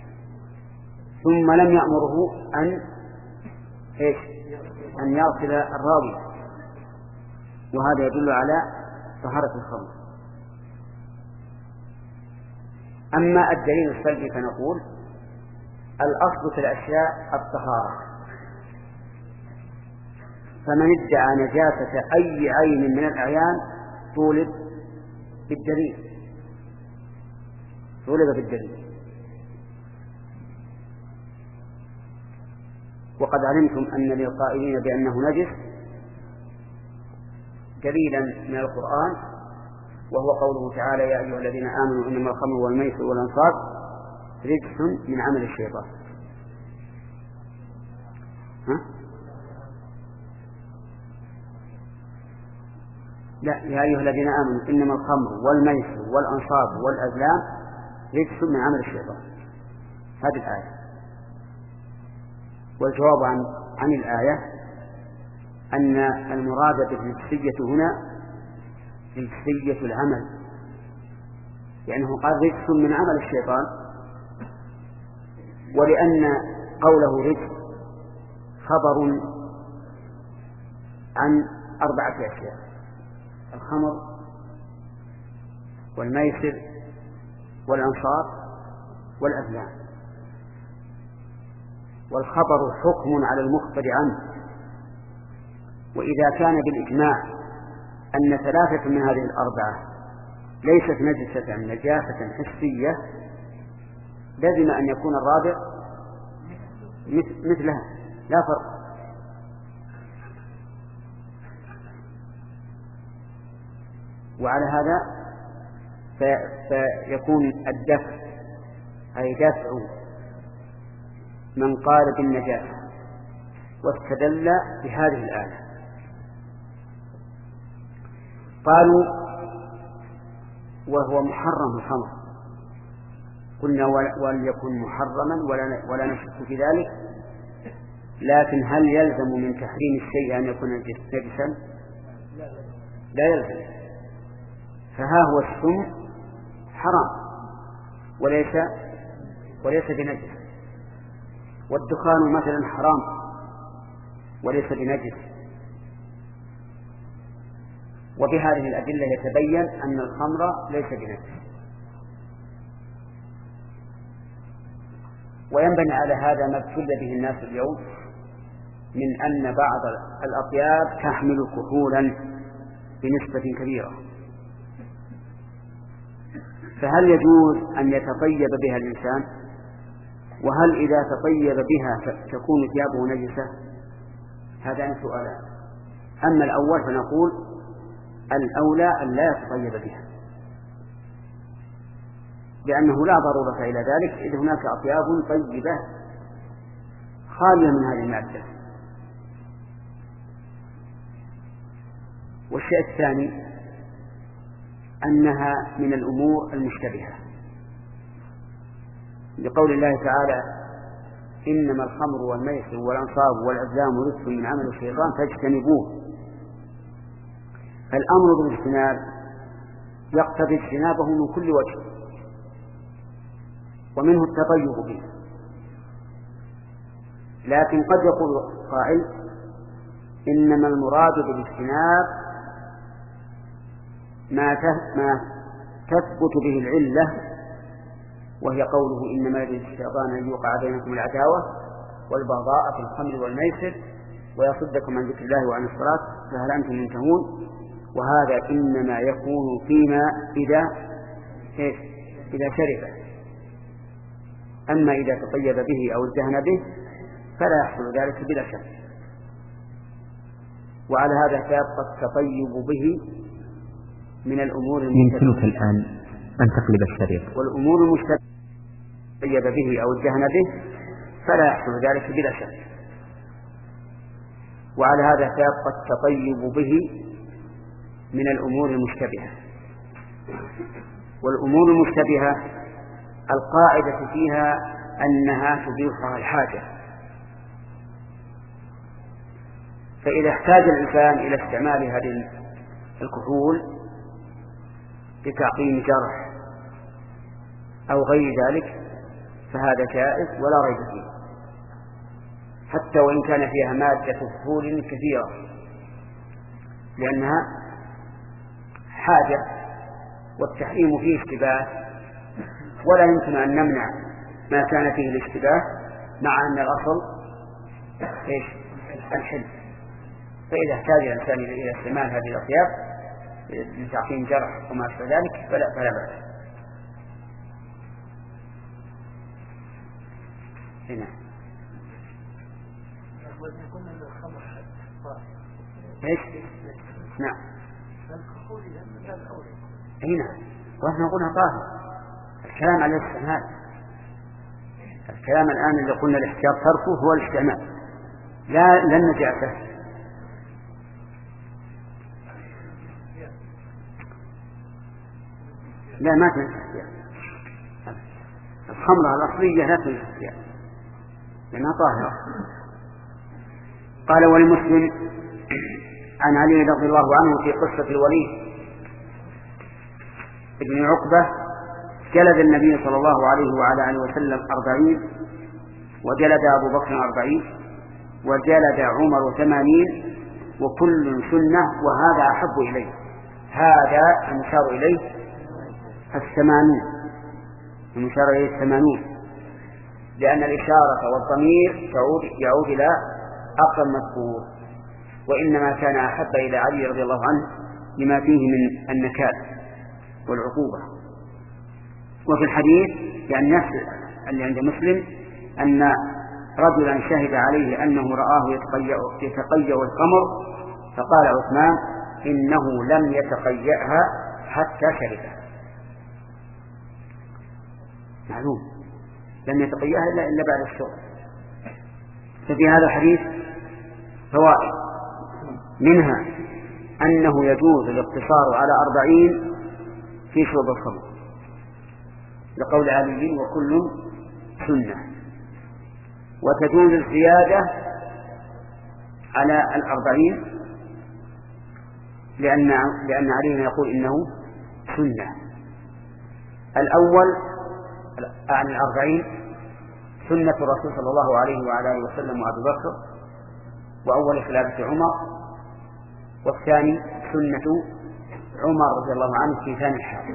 [SPEAKER 1] ثم لم يأمره أن إيش؟ أن يغسل الراوي، وهذا يدل على طهارة الخمر. أما الدليل السلبي فنقول الأصل في الأشياء الطهارة، فمن ادعى نجاسة أي عين من الأعيان طولب بالدليل طولب بالدليل وقد علمتم أن للقائلين بأنه نجس دليلا من القرآن، وهو قوله تعالى يا أيها الذين آمنوا إنما الخمر والميسر والأنصاب رجس من عمل الشيطان. ها؟ لا، يا أيها الذين آمنوا إنما الخمر والميسر والأنصاب والأزلام رجس من عمل الشيطان. هذه الآية. والجواب عن, عن الآية أن المراد بالرجسية هنا رجسية العمل، لأنه قال رجس من عمل الشيطان، ولأن قوله رجس خبر عن أربعة أشياء: الخمر والميسر والأنصاب والأزلام. والخبر حكم على المخبر عنه، وإذا كان بالإجماع أن ثلاثة من هذه الأربعة ليست نجسة نجاسة حسية لازم أن يكون الرابع مثلها لا فرق. وعلى هذا فيكون الدفع أي دفع من قال بالنجاسة واستدل بهذه الآية. قالوا وهو محرم الخمر، قلنا وليكن محرما ولا, ولا نشك في ذلك، لكن هل يلزم من تحريم الشيء أن يكون نجسا؟ لا يلزم. فها هو السم حرام وليس وليس بنجس، والدخان مثلا حرام وليس بنجس. وبهذه الأدلة يتبين أن الخمر ليس بنجس. وينبني على هذا ما ابتلي به الناس اليوم من أن بعض الأطياب تحمل كحولا بنسبة كبيرة، فهل يجوز أن يتطيب بها الإنسان؟ وهل إذا تطيب بها تكون ثيابه نجسة؟ هذان سؤالان. أما الأول فنقول الأولى أن لا يتطيب بها، لأنه لا ضرورة إلى ذلك، إذ هناك أطياب طيبة خالية من هذه المادة. والشيء الثاني أنها من الأمور المشتبهة، لقول الله تعالى: إنما الخمر والميسر والأنصاب والأزلام رجس من عمل الشيطان فاجتنبوه. فالأمر بالاجتناب يقتضي اجتنابه من كل وجه، ومنه التطيب به. لكن قد يقول قائل: إنما المراد بالاجتناب ما ما تثبت به العلة، وهي قوله: إنما يريد الشيطان أن يوقع بينكم العداوة والبغضاء في الخمر والميسر ويصدكم عن ذكر الله وعن الصلاة فهل أنتم منتهون. وهذا إنما يكون فيما إذا إذا شرب، أما إذا تطيب به أو ازدهن به فلا يحصل ذلك بلا شك. وعلى هذا فيبقى التطيب به من الأمور المشتبهة.
[SPEAKER 3] يمكنك الآن أن تقلب الشريط.
[SPEAKER 1] والأمور المشتبهة تطيب به أو ازدهن به فلا يحصل ذلك بلا شك. وعلى هذا فيبقى التطيب به من الأمور المشتبهة. والأمور المشتبهة القاعدة فيها أنها تبيحها الحاجة، فإذا احتاج الإنسان إلى استعمال هذه الكحول لتعقيم جرح أو غير ذلك فهذا جائز ولا ريب فيه، حتى وإن كان فيها مادة كحول كثيرة، لأنها حاجة والتحريم فيه اشتباه، ولا يمكن أن نمنع ما كان فيه الاشتباه مع أن الأصل إيش؟ الحل. فإذا احتاج الإنسان إلى استعمال هذه الأطياب لتعقيم جرح وما أشبه ذلك فلا فلا بأس. هنا إيش؟ نعم. هنا وإحنا قلنا طاهر. الكلام على الاستعمال. الكلام الآن اللي قلنا الاحتياط تركه هو الاستعمال، لا لن نجعله. لا ما تنسى الاحتياط. الخمرة الأصلية لا تنسى الاحتياط لأنها طاهرة. قال: ولمسلم عن علي رضي الله عنه في قصة الوليد ابن عقبة: جلد النبي صلى الله عليه وعلى آله وسلم أربعين، وجلد أبو بكر أربعين، وجلد عمر ثمانين، وكل سنة، وهذا أحب إليه. هذا المشار إليه الثمانون، المشار إليه الثمانون، لأن الإشارة والضمير تعود يعود إلى أقل مذكور، وإنما كان أحب إلى علي رضي الله عنه لما فيه من النكال والعقوبة. وفي الحديث يعني نفس اللي عند مسلم أن رجلا شهد عليه أنه رآه يتقيأ الخمر، فقال عثمان: إنه لم يتقيأها حتى شربها. معلوم لم يتقيأها إلا بعد الشرب. ففي هذا الحديث فوائد، منها أنه يجوز الاقتصار على أربعين في شرب الخمر لقول علي: وكل سنة. وتجوز الزيادة على الأربعين لأن لأن علي يقول إنه سنة. الأول عن الأربعين سنة الرسول صلى الله عليه وعلى آله وسلم وأبي بكر وأول خلافة عمر، والثاني سنة عمر رضي الله عنه في ثاني الحال.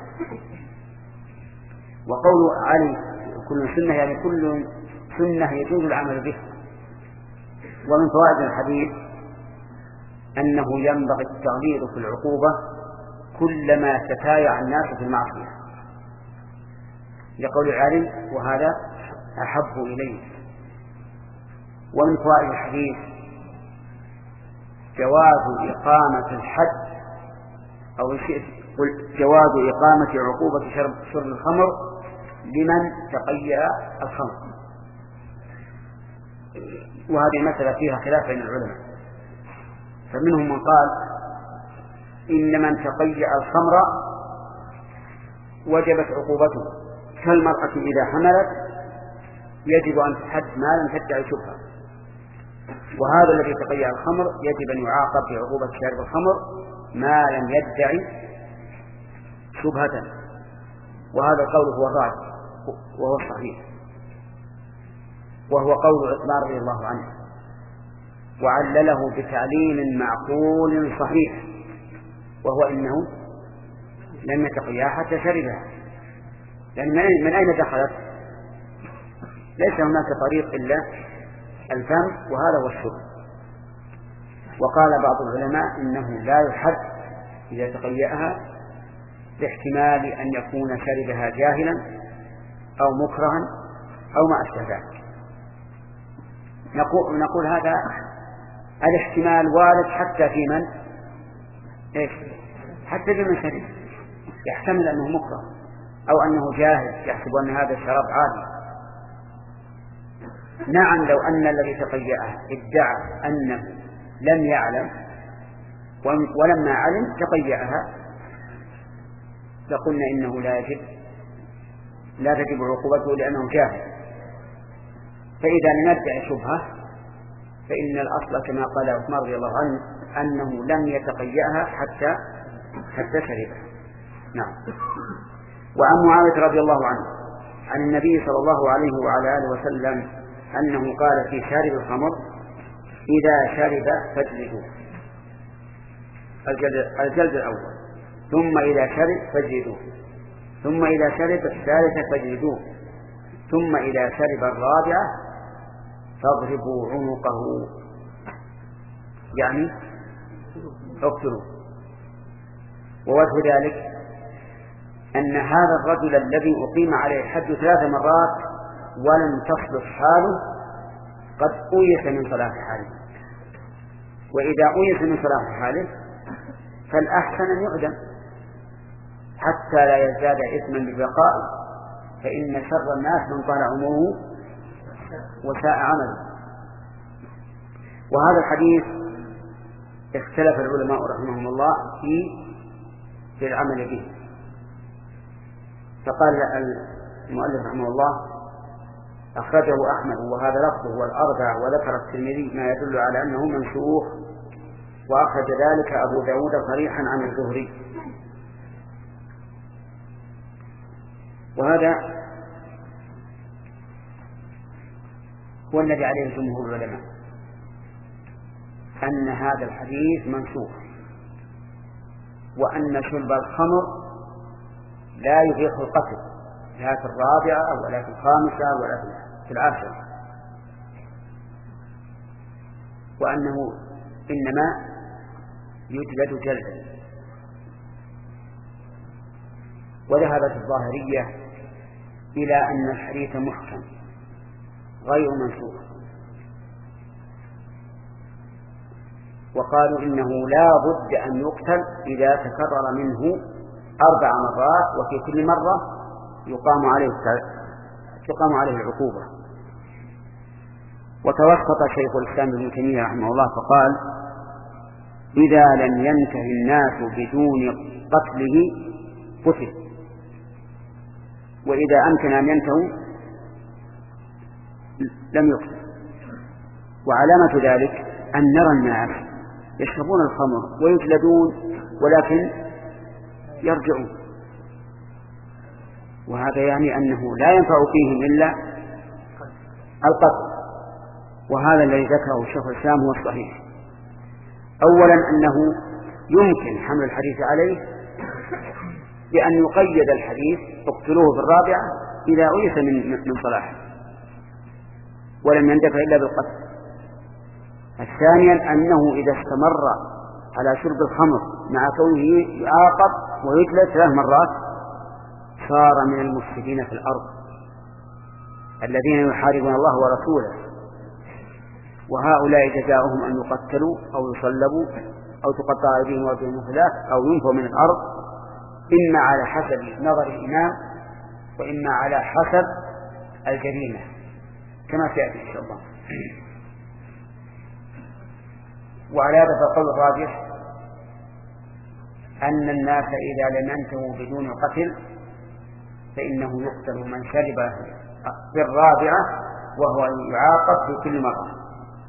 [SPEAKER 1] وقول علي كل سنة يعني كل سنة يجوز العمل به. ومن فوائد الحديث أنه ينبغي التغليظ في العقوبة كلما تتايع الناس في المعصية، لقول علي: وهذا أحب إليه. ومن فوائد الحديث جواز إقامة الحد أو جواز إقامة عقوبة شرب, شرب الخمر لمن تقيأ الخمر. وهذه المسألة فيها خلاف بين العلماء، فمنهم من قال إن من تقيأ الخمر وجبت عقوبته كالمرأة إذا حملت يجب أن تحد ما لم تدعي شبهة. وهذا الذي تقيأ الخمر يجب أن يعاقب بعقوبة شارب الخمر ما لم يدعي شبهة. وهذا القول هو الراجح وهو الصحيح، وهو قول عثمان رضي الله عنه، وعلله بتعليل معقول صحيح، وهو إنه لم يتقيها حتى شربها، لأن من أين دخلت؟ ليس هناك طريق إلا الفم، وهذا هو الشرب. وقال بعض العلماء إنه لا يحد إذا تقيأها لاحتمال أن يكون شربها جاهلا أو مكرها أو ما أشبه ذلك. نقول, نقول هذا الاحتمال وارد حتى في من إيش؟ حتى في من شرب، يحتمل أنه مكره أو أنه جاهل يحسب أن هذا الشراب عادي. نعم، لو أن الذي تقيأه ادعى أنه لم يعلم ولما علم تقيأها لقلنا إنه لا يجب لا تجب عقوبته لأنه جاهل. فإذا لم يدعي شبهة فإن الأصل كما قال عثمان رضي الله عنه أنه لم يتقيأها حتى حتى شربها. نعم. وعن معاوية رضي الله عنه عن النبي صلى الله عليه وعلى آله وسلم أنه قال في شارب الخمر إذا شرب فاجلدوه، الجلد, الجلد الأول، ثم إذا شرب فاجلدوه، ثم إذا شرب الثالثة فاجلدوه، ثم إذا شرب الرابعة فاضربوا عنقه، يعني اقتلوه. ووجه ذلك أن هذا الرجل الذي أقيم عليه الحد ثلاث مرات ولم تصلح حاله قد أويس من صلاح حاله، وإذا أويس من صلاح حاله فالأحسن أن يعدم حتى لا يزداد إثما ببقائه، فإن شر الناس من طال عمره وساء عمله. وهذا الحديث اختلف العلماء رحمهم الله في في العمل به. فقال المؤلف رحمه الله أخرجه أحمد وهذا لفظه والأربعة، وذكر الترمذي ما يدل على أنه منسوخ، وأخرج ذلك أبو داود صريحا عن الزهري. وهذا هو الذي عليه جمهور العلماء، أن هذا الحديث منسوخ، وأن شرب الخمر لا يبيح القتل لا في الرابعة ولا في الخامسة ولا في العاشرة، وأنه إنما يجلد جلدا. وذهبت الظاهرية إلى أن الحديث محكم غير منسوخ، وقالوا إنه لا بد أن يقتل إذا تكرر منه أربع مرات، وفي كل مرة يقام عليه تقام عليه العقوبة. وتوسط شيخ الإسلام ابن تيمية رحمه الله فقال: إذا لم ينتهي الناس بدون قتله قتل، وإذا أمكن أن ينتهوا لم يقتل. وعلامة ذلك أن نرى الناس يشربون الخمر ويجلدون ولكن يرجعون، وهذا يعني أنه لا ينفع فيهم إلا القتل. وهذا الذي ذكره الشيخ الإسلام هو الصحيح. أولا أنه يمكن حمل الحديث عليه بأن يقيد الحديث اقتلوه في الرابعة إذا أيس من من صلاحه ولم يندفع إلا بالقتل. الثانيا أنه إذا استمر على شرب الخمر مع كونه يعاقب ويجلد ثلاث مرات صار من المفسدين في الأرض الذين يحاربون الله ورسوله، وهؤلاء جزاؤهم أن يقتلوا أو يصلبوا أو تقطع أيديهم وأرجلهم من خلاف أو ينفوا من الأرض، إما على حسب نظر الإمام وإما على حسب الجريمة كما سيأتي إن شاء الله. وعلى هذا فالقول الراجح أن الناس إذا لم ينتهوا بدون قتل فإنه يقتل من شرب في الرابعة وهو يعاقب في كل مرة.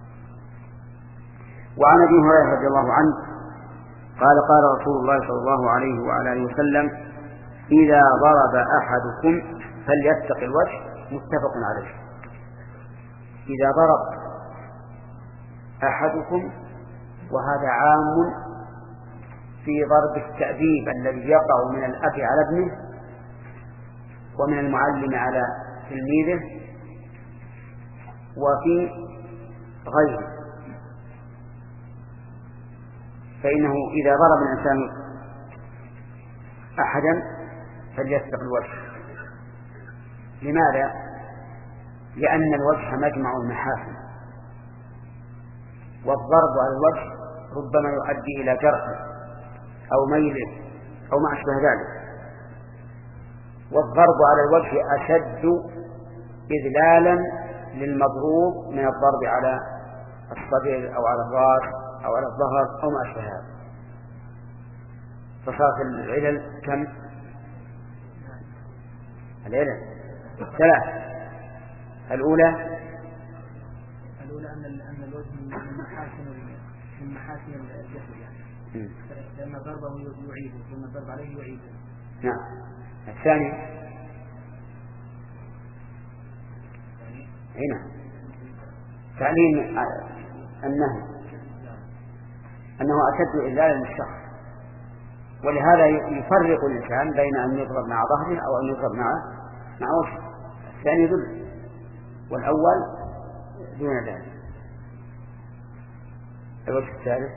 [SPEAKER 1] وعن أبي هريرة رضي الله عنه قال قال رسول الله صلى الله عليه وعلى آله وسلم إذا ضرب أحدكم فليتق الوجه، متفق عليه. إذا ضرب أحدكم، وهذا عام في ضرب التأديب الذي يقع من الأب على ابنه ومن المعلم على تلميذه وفي غيره. فإنه إذا ضرب الإنسان أحدا فليتق الوجه. لماذا؟ لأن الوجه مجمع المحاسن، والضرب على الوجه ربما يؤدي إلى جرح أو ميل أو ما أشبه ذلك، والضرب على الوجه أشد إذلالا للمضروب من الضرب على الصدر أو على الرأس أو على الظهر أو ما أشبه هذا. فصارت العلل كم؟ العلل ثلاث. الأولى
[SPEAKER 2] الأولى أن أن الوجه من محاسن من محاسن الجسد، يعني لأن ضربه يعيده ثم الضرب عليه يعيده.
[SPEAKER 1] نعم. الثاني هنا تعليم النهي أنه أشد إذلالا للشخص، ولهذا يفرق الإنسان بين أن يضرب مع ظهره أو أن يضرب مع مع وجهه. الثاني يدل والأول دون ذلك. الوجه الثالث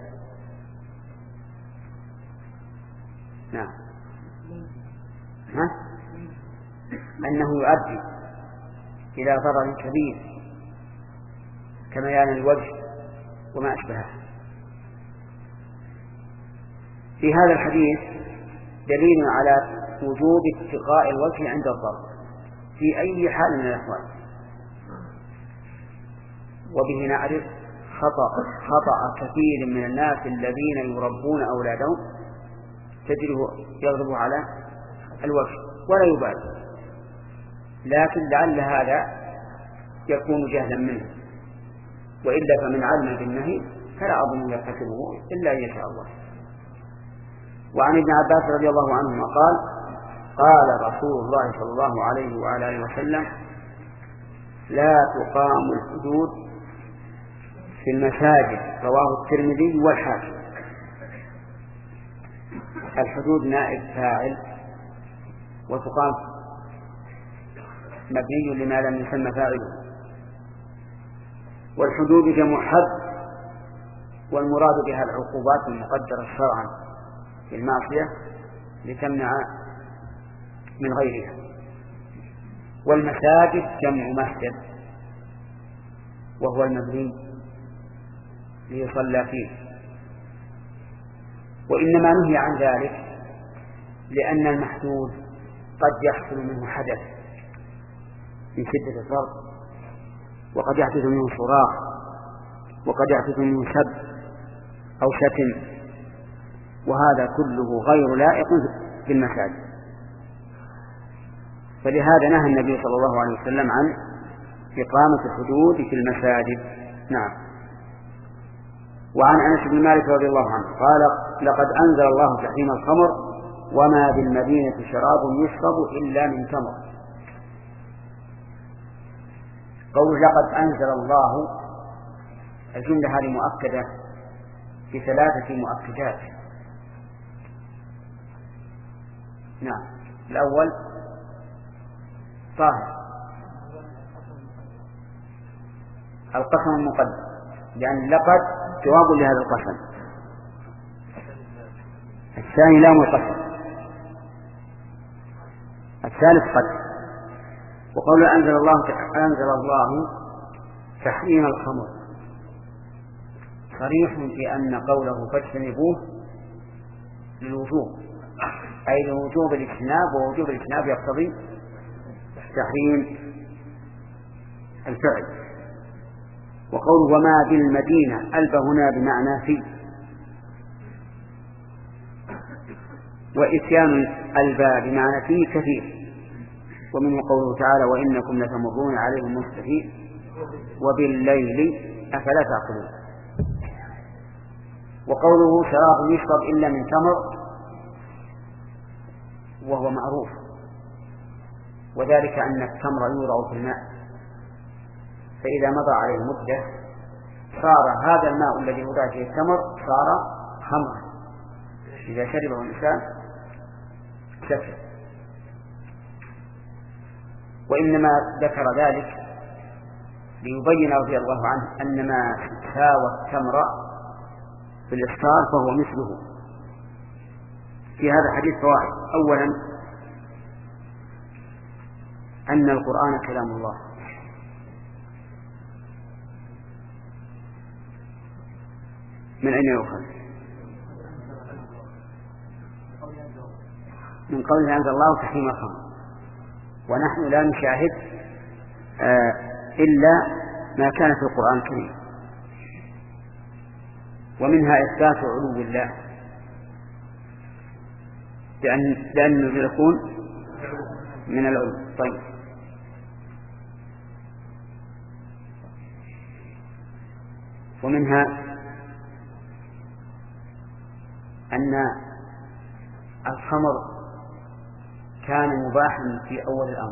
[SPEAKER 1] نعم ها؟ أنه يؤدي إلى ضرر كبير كميان الوجه وما أشبهه. في هذا الحديث دليل على وجوب اتقاء الوجه عند الضرب في أي حال من الأحوال، وبه نعرف خطأ خطأ كثير من الناس الذين يربون أولادهم تجده يغضب على الوجه ولا يبالي، لكن لعل هذا يكون جهلا منه، وإلا فمن علم بالنهي فلا أظن يرتكبه إلا إن يشاء الله. وعن ابن عباس رضي الله عنهما قال قال رسول الله صلى الله عليه وعلى آله وسلم لا تقام الحدود في المساجد، رواه الترمذي والحاكم. الحدود نائب فاعل، وتقام مبني لما لم يسمى فاعله، والحدود جمع حد، والمراد بها العقوبات المقدرة شرعا في المعصية لتمنع من غيرها. والمساجد جمع مسجد وهو المبني ليصلى فيه، وإنما نهي عن ذلك لأن المحدود قد يحصل منه حدث من شدة الضرب، وقد يحدث منه صراخ، وقد يحدث منه سب أو شتم، وهذا كله غير لائق في المساجد. فلهذا نهى النبي صلى الله عليه وسلم عن إقامة الحدود في المساجد. نعم. وعن أنس بن مالك رضي الله عنه قال لقد أنزل الله تحريم الخمر وما بالمدينة شراب يشرب إلا من تمر. قول لقد أنزل الله، الجملة هذه مؤكدة بثلاثة مؤكدات. نعم. الأول طاهر، القسم المقدم، لأن لقد جواب لهذا القسم. الثاني لام القسم. الثالث قد. وقول أنزل الله أنزل الله تحريم الخمر صريح في أن قوله فاجتنبوه للوجوب، أي لوجوب الاجتناب، ووجوب الاجتناب يقتضي تحريم الفعل. وقول وما بالمدينة ألف هنا بمعنى في، وإتيان الباء بمعنى فيه كثير، ومنه قوله تعالى وإنكم لتمرون عليهم مصبحين وبالليل أفلا تعقلون. وقوله شراب يشرب إلا من تمر وهو معروف، وذلك أن التمر يوضع في الماء، فإذا مضى عليه مدة صار هذا الماء الذي وضع فيه التمر صار خمرا، إذا شربه الإنسان سكر. وإنما ذكر ذلك ليبين رضي الله عنه أن ما ساوى التمر في الإفطار فهو مثله. في هذا الحديث فوائد: أولا أن القرآن كلام الله، من أين يؤخذ؟ من قوله أنزل الله تحريم الخمر، ونحن لا نشاهد آه إلا ما كان في القرآن الكريم. ومنها إثبات علو الله، لأن لأنه يكون من العلو. طيب، ومنها أن الخمر كان مباحا في أول الأمر،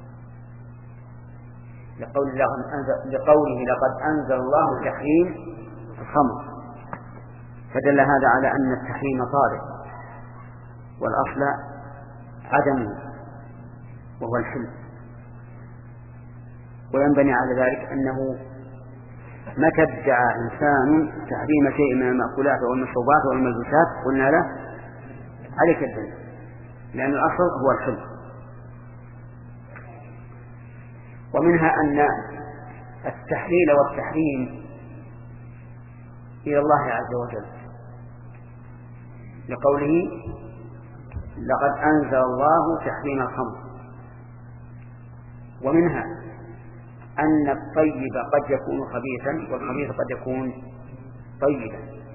[SPEAKER 1] لقول الله لقوله لقد أنزل الله تحريم الخمر، فدل هذا على أن التحريم طارئ والأصل عدمه وهو الحل. وينبني على ذلك أنه متى ادعى إنسان تحريم شيء من المأكولات والمشروبات والملبوسات قلنا له عليك الدين، لأن الأصل هو الحل. ومنها أن التحليل والتحريم إلى الله عز وجل، لقوله لقد أنزل الله تحريم الخمر. ومنها أن الطيب قد يكون خبيثا والخبيث قد يكون طيبا.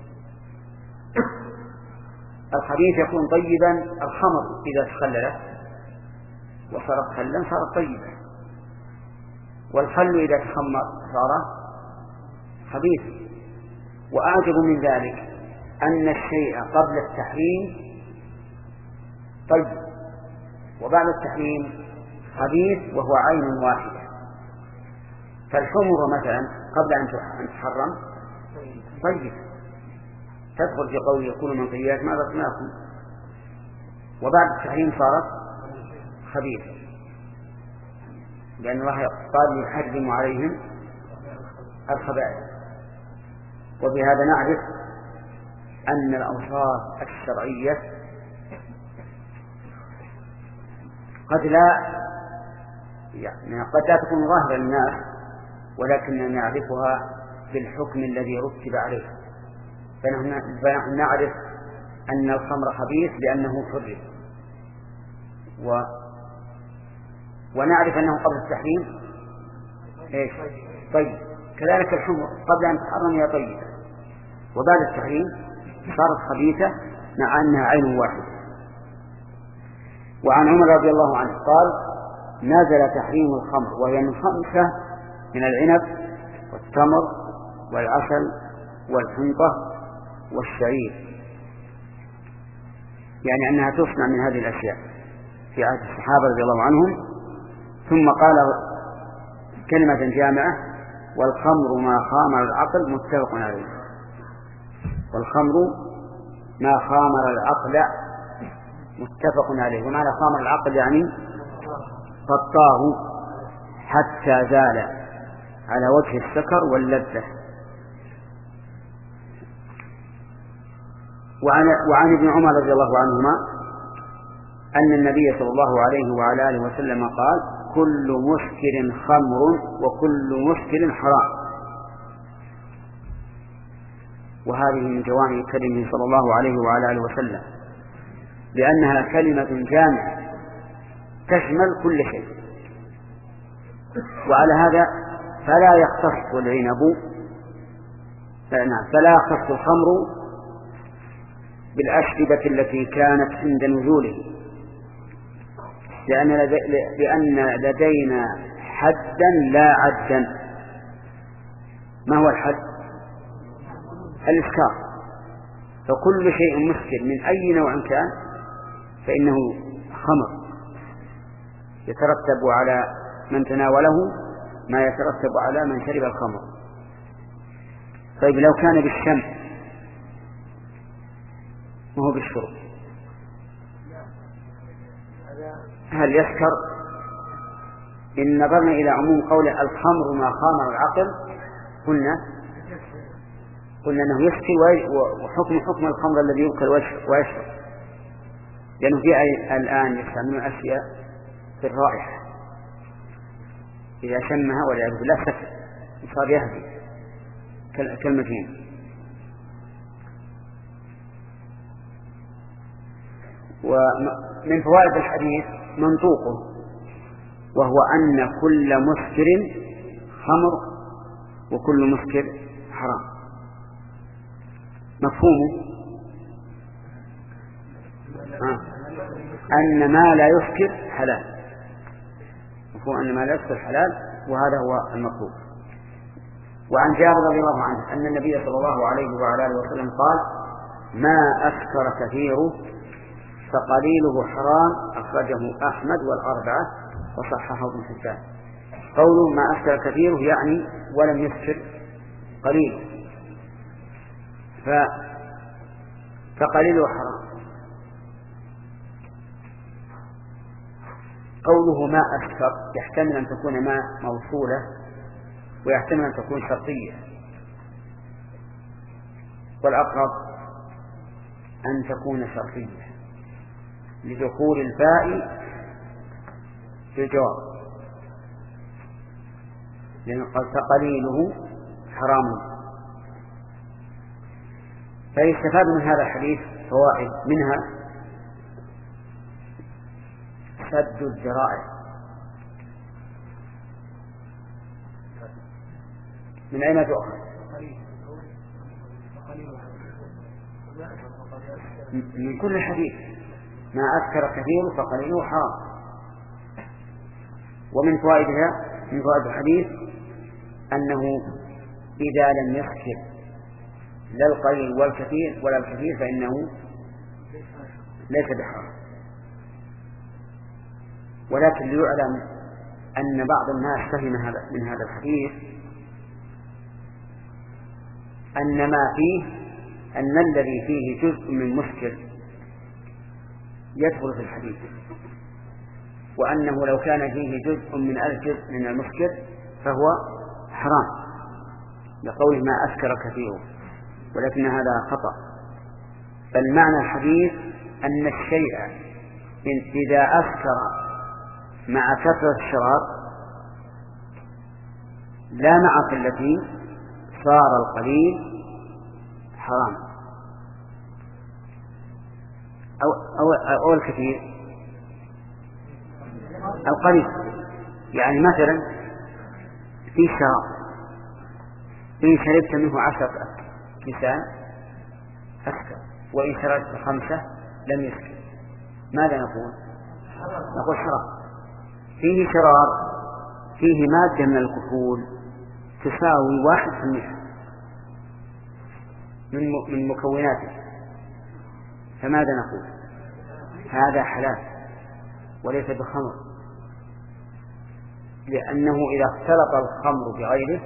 [SPEAKER 1] الخبيث يكون طيبا، الخمر إذا تخللت وصارت خلا صارت طيبا، والخل إذا تخمر صار خبيث. وأعجب من ذلك أن الشيء قبل التحريم طيب، وبعد التحريم خبيث وهو عين واحدة. فالحمر مثلا قبل أن تحرم طيب، تدخل في قوله يكون من طيبات ما رزقناكم، وبعد التحريم صارت خبيثة، لأن الله قال يحرم عليهم الخبائث. وبهذا نعرف أن الأوصاف الشرعية قد لا يعني قد لا تكون ظاهرة للناس، ولكن نعرفها بالحكم الذي رتب عليه. فنحن نعرف أن الخمر خبيث لأنه حرم، و... ونعرف أنه قبل التحريم إيش؟ طيب. كذلك الحمر قبل أن تحرم هي طيبة، وبعد التحريم صارت خبيثة مع أنها عين واحدة. وعن عمر رضي الله عنه قال نزل تحريم الخمر وهي من خمسة من العنب والتمر والعسل والحنطة والشعير، يعني أنها تصنع من هذه الأشياء في عهد الصحابة رضي الله عنهم. ثم قال كلمة جامعة: والخمر ما خامر العقل متفق عليه. والخمر ما خامر العقل متفق عليه. ومعنى خامر العقل يعني غطاه حتى زال على وجه السكر واللذة. وعن, وعن ابن عمر رضي الله عنهما أن النبي صلى الله عليه وعلى آله وسلم قال: كل مسكر خمر وكل مسكر حرام. وهذه من جوامع كلمه صلى الله عليه وعلى آله وسلم، لأنها كلمة جامعة تشمل كل شيء. وعلى هذا فلا يختص العنب نعم فلا يختص الخمر بالأشربة التي كانت عند نزوله، لأن, لدي لأن لدينا حدا لا عدا. ما هو الحد؟ الإسكار. فكل شيء مسكر من أي نوع كان فإنه خمر، يترتب على من تناوله ما يترتب على من شرب الخمر. طيب لو كان بالشم وهو بالشرب هل يسكر؟ إن نظرنا إلى عموم قول الخمر ما خامر العقل قلنا قلنا أنه يسكر، وحكم حكم الخمر الذي يؤكل ويشرب، لأنه في الآن يستعملون أشياء في الرائحة إذا شمها والعياذ بالله سكر صار يهدي كالمجنون. ومن فوائد الحديث منطوقه، وهو أن كل مسكر خمر وكل مسكر حرام. مفهومه آه. أن ما لا يسكر حلال، مفهوم أن ما لا يسكر حلال، وهذا هو المطلوب. وعن جابر رضي الله عنه أن النبي صلى الله عليه وعلى آله وسلم قال: ما أسكر كثيره فقليله حرام، أخرجه أحمد والأربعة وصححه ابن حبان. قوله ما أسكر كثيره يعني ولم يسكر قليله، فقليله حرام. قوله ما أسكر يحتمل أن تكون ما موصولة ويحتمل أن تكون شرطية، والأقرب أن تكون شرطية لدخول الفاء في الجواب، لأن قال فقليله حرام. فيستفاد من هذا الحديث فوائد، منها سد الذرائع. من أين تؤخذ؟ من كل حديث ما أسكر كثير فقليله حرام. ومن فوائدها من فوائد الحديث أنه إذا لم يسكر لا القليل والكثير ولا الكثير فإنه ليس بحرام. ولكن ليعلم أن بعض الناس فهم هذا من هذا الحديث أن ما فيه أن الذي فيه جزء من مسكر يدخل في الحديث، وأنه لو كان فيه جزء من ألف جزء من المسكر فهو حرام لقوله ما أسكر كثيره، ولكن هذا خطأ. بل معنى الحديث أن الشيء إذا أسكر مع كثرة الشراب لا مع قلته صار القليل حرام أو, أو, أو الكثير القليل. يعني مثلا في شراب إن شربت منه عشرة كيسان أسكر، وإن شربت خمسة لم يسكر، ماذا نقول؟ نقول حرام. فيه شراب فيه مادة من الكحول تساوي واحد في المئة من مكوناته، فماذا نقول؟ هذا حلال وليس بخمر، لأنه إذا اختلط الخمر بغيره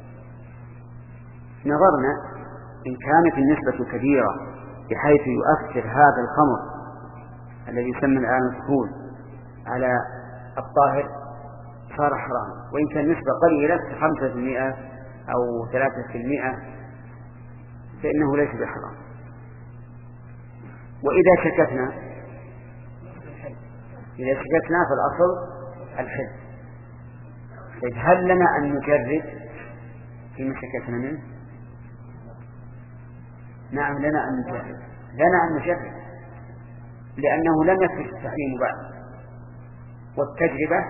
[SPEAKER 1] نظرنا إن كانت النسبة كبيرة بحيث يؤثر هذا الخمر الذي يسمى الآن الكحول على الطاهر صار حرام، وإن كان نسبة قليلة خمسة في المئة أو ثلاثة في المئة فإنه ليس بحرام. وإذا شككنا إذا شككنا فالأصل الحل. طيب هل لنا أن نجرب فيما شككنا منه؟ نعم لنا أن نجرب لنا أن نجرب لأنه لم يكفي التحريم بعد، والتجربة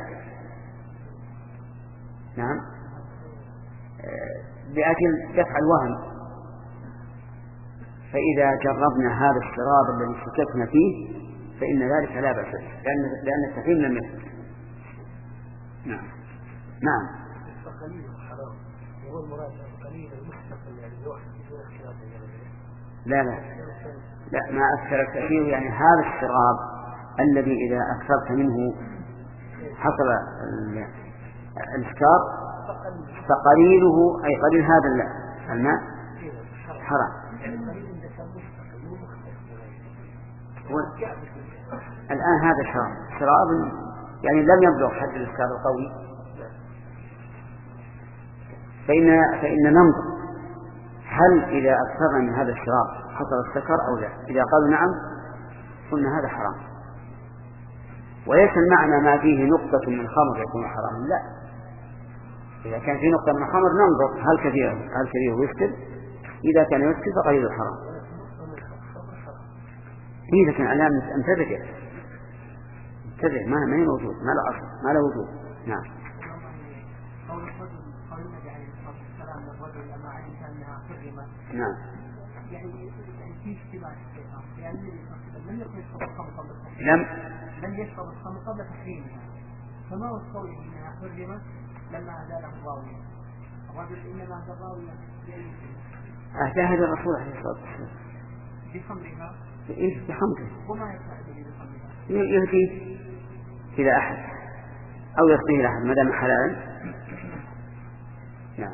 [SPEAKER 1] نعم لأجل دفع الوهم. فإذا جربنا هذا الشراب الذي شككنا فيه فإن ذلك لا بأس لأن لأن التقييم لم يثبت. نعم نعم. لا لا لا ما أكثر التأثير يعني هذا الشراب الذي إذا أكثرت منه حصل الإسكار فقليله أي قليل هذا الماء حرام. الآن هذا شراب شراب يعني لم يبلغ حد الإسكار القوي فإن فإن ننظر هل إذا أكثرنا من هذا الشراب حصل السكر أو لا. إذا قالوا نعم قلنا هذا حرام. وليس المعنى ما فيه نقطة من خمر يكون حراما، لا. إذا كان فيه نقطة من خمر ننظر هل كثير هل كثير يسكر. إذا كان يسكر فقليل الحرام. إيه لكن الآن انتبه انتبه ما ما موجود ما له أصل ما له وجود. نعم. نعم. لم
[SPEAKER 4] لم يشرب الخمر قبل تحريمها، فما هو القول انها حرمت لما ازاله الراويه؟ الرجل انما ازال الراويه
[SPEAKER 1] اهداها للرسول عليه الصلاه والسلام
[SPEAKER 4] بخمرها.
[SPEAKER 1] ايش بخمره؟
[SPEAKER 4] وما يفعل به بخمرها؟
[SPEAKER 1] يهديه الى احد او يصيه الى احد ما دام حلال. نعم.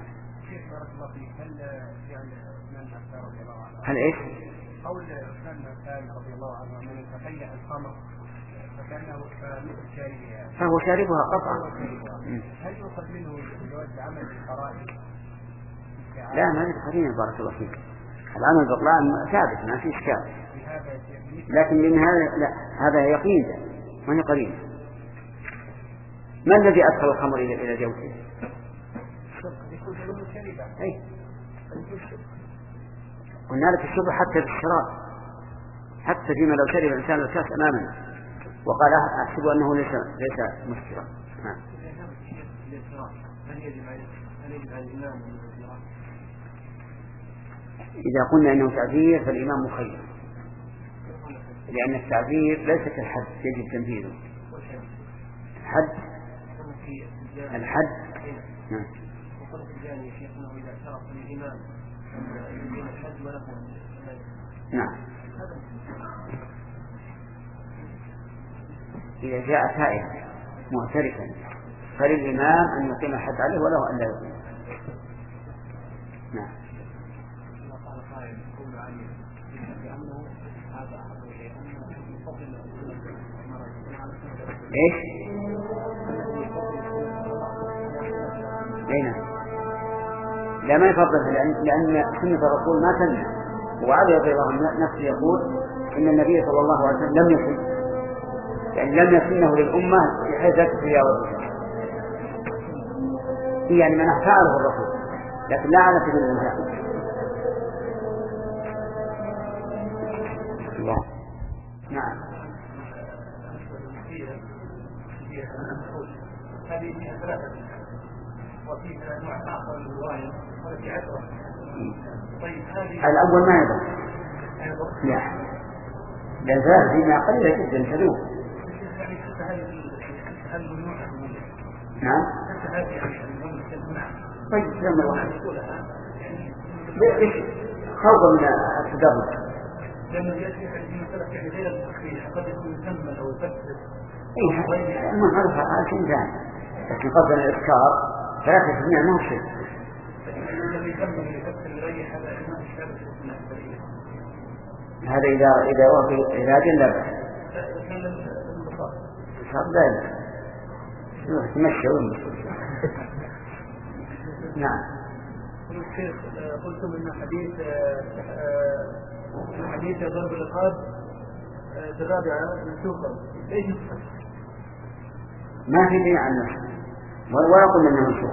[SPEAKER 1] هل ايش؟
[SPEAKER 2] قول عثمان بن عفان رضي الله عنه من تخيل الخمر فكانه مثل شاربها
[SPEAKER 1] فهو شاربها قطعا.
[SPEAKER 2] هل يؤخذ منه جواز عمل القرائن؟
[SPEAKER 1] لا ما يدخلين بارك الله فيك. العمل بالقرآن ثابت ما في اشكال، لكن من هذا لا هذا يقين ما هي قرين. ما الذي ادخل الخمر الى الى جوفه؟ اي قلنا لك الشبه حتى بالشراب، حتى فيما لو شرب الإنسان الكاس أمامنا وقال أحسب أنه ليس ليس مسكرا. إذا قلنا إنه تعذير فالإمام مخير، لأن التعذير ليس كالحد يجب تنفيذه. الحد الحد نعم. نعم. إذا جاء تائب معترفا فللإمام أن يقيم الحد عليه وله أن لا يقيم. نعم. إيش؟ أين؟ لا ما يفضل لأن لأن سنة الرسول ما سنة. وعلي رضي الله عنه نفسه يقول إن النبي صلى الله عليه وسلم لم يسن، يعني لم يسنه للأمة بحيث لا تتجاوزه. يعني من فعله الرسول لكن لا على سبيل الإنهاء. الله. نعم.
[SPEAKER 2] هذه ثلاثة وفي نوع آخر من الرواية وفي عشرة. طيب هذه
[SPEAKER 1] الأول ما يضر. لا. لا زال فيما قليلة جدا حدود. نعم. طيب لما الواحد ليش خوفا من التدرج؟
[SPEAKER 2] لأنه يأتي في مسألة يعني غير التخفيف قد يكون يسمى أو يفسر.
[SPEAKER 1] إيه ما نعرفها هذا شيء ثاني، لكن قبل الإذكار ثلاثة في المئة ما هو شيء. هذا إذا إذا وفي علاج لا بأس. صار ذلك. تمشي ومشي. نعم.
[SPEAKER 2] الشيخ قلتم إن حديث حديث ضرب الرقاب في الرابعة منسوخا. إيش؟
[SPEAKER 1] ما في دين عن نفسه ولا قلنا انه منسوخ.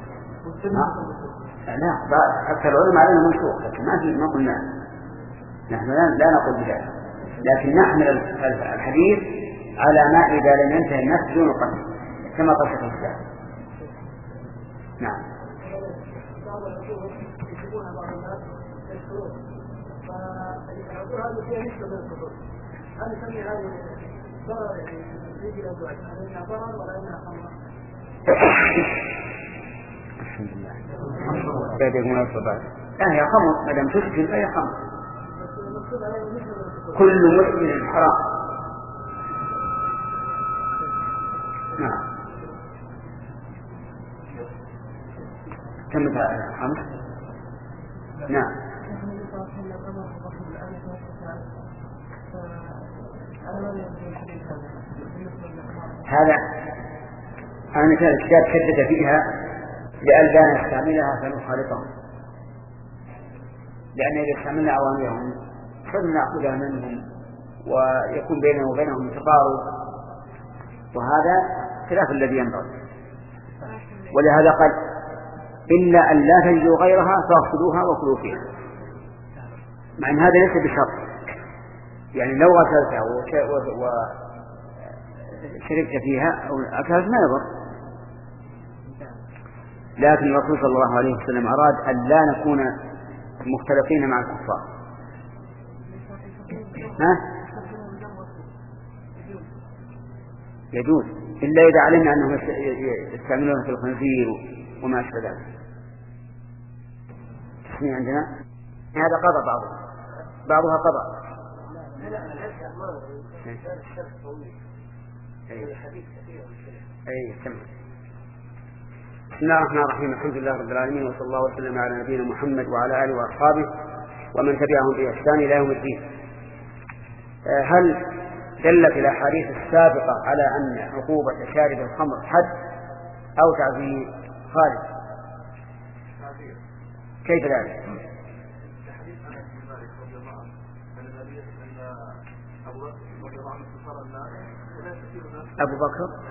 [SPEAKER 1] لا اكثر العلماء على انه منسوخ لكن ما في ما قلنا نحن لا نقول بذلك، لكن نحمل الحديث على ما اذا لم ينتهي النفس دون قتل كما قال شيخ الاسلام. نعم.
[SPEAKER 2] أقول هذا فيها نسبة من الكفر. هل نسمي هذا ضرر يجي الأزواج؟ هل إنها ضرر ولا إنها خمر؟
[SPEAKER 1] الحمد لله. بعد المناسبة بعد. لا هي خمر، ما دام تسكن فهي خمر. كل مسلم حرام. نعم. كم مثال خمس؟ نعم. هذا أنا كان الكتاب شدد فيها لئلا نستعملها فنخالطهم، لأن إذا استعملنا أوامرهم فلنأخذها منهم ويكون بيننا وبينهم تقارب، وهذا خلاف الذي ينبغي. ولهذا قال إلا أن لا تجدوا غيرها فاغسلوها وكلوا فيها، مع أن هذا ليس بشرط. يعني لو غسلتها وشربت فيها أو أكلت ما يضر، لكن الرسول صلى الله عليه وسلم أراد أن لا نكون مختلفين مع الكفار. ها؟ يجوز إلا إذا علمنا أنهم يستعملون في الخنزير وما أشبه ذلك. تسمي عندنا هذا قضى بعضها بعضها قضى. أي سمع. بسم الله الرحمن الرحيم. الحمد لله رب العالمين، وصلى الله وسلم على نبينا محمد وعلى آله وأصحابه ومن تبعهم بإحسان إلى يوم الدين. هل دلت الأحاديث السابقة على أن عقوبة شارب الخمر حد أو تعزير؟ خالد كيف ذلك؟ أبو بكر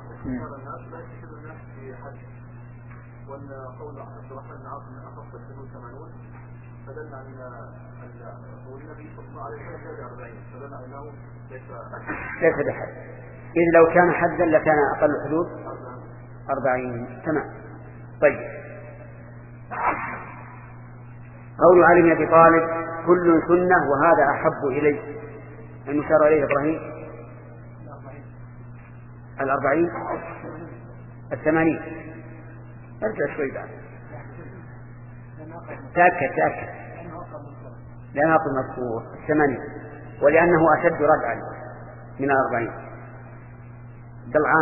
[SPEAKER 2] وأن قول عبد الرحمن بن عاصم من أخف الحدود ثمانون فدل على النبي صلى الله عليه وسلم زاد أربعين، فدل على أنه
[SPEAKER 1] ليس بحد. إذ لو كان حدا لكان أقل الحدود أربعين. تمام. طيب، قول علي بن أبي طالب كل سنة وهذا أحب إليه، المشار إليه إبراهيم الأربعين الثمانين. ارجع شوي بعد، تأكد تأكد لأنه أقل مذكور الثمانين، ولأنه أشد ردعا من الأربعين. دلعان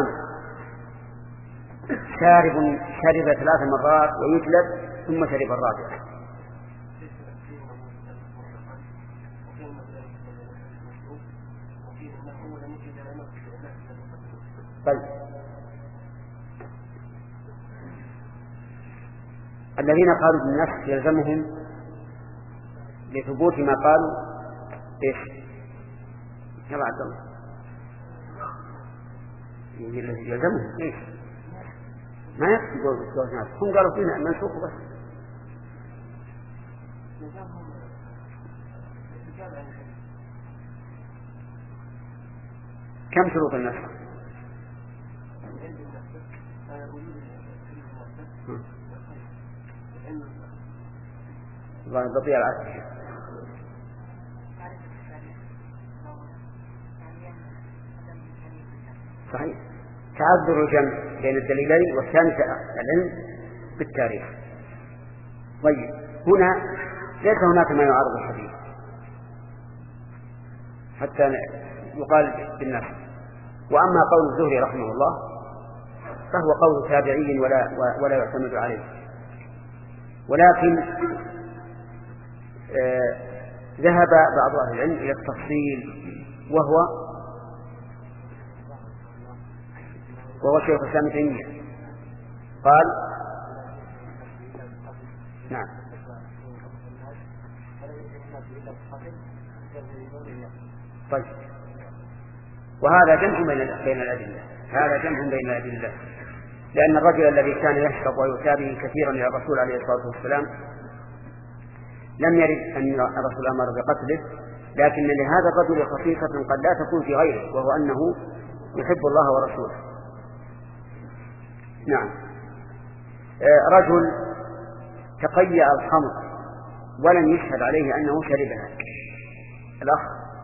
[SPEAKER 1] شارب شرب ثلاث مرات ويجلد ثم شرب الرابعة. طيب، الذين قالوا بالنفس يلزمهم لثبوت ما قالوا ايش؟ يا عبد الله يلزمهم ايش؟ ما يكفي قول الناس، هم قالوا فينا منسوخ بس. كم شروط النسخ؟ الله يضيع العكس. صحيح، تعذر الجمع بين الدليلين، والثاني العلم بالتاريخ. طيب، هنا ليس هناك ما يعارض الحديث حتى يقال بالنفس. وأما قول الزهري رحمه الله فهو قول تابعي ولا ولا يعتمد عليه، ولكن آه ذهب بعض أهل العلم إلى التفصيل، وهو وهو شيخ الإسلام ابن تيمية قال نعم. طيب، وهذا جمع بين الأدلة، هذا جمع بين الأدلة، لأن الرجل الذي كان يشرب ويؤتى به كثيرا إلى الرسول عليه الصلاة والسلام لم يرد أن الرسول أمر بقتله، لكن لهذا الرجل خصيصة قد لا تكون في غيره، وهو أنه يحب الله ورسوله. نعم. رجل تقيأ الخمر ولم يشهد عليه أنه شربها، الأخ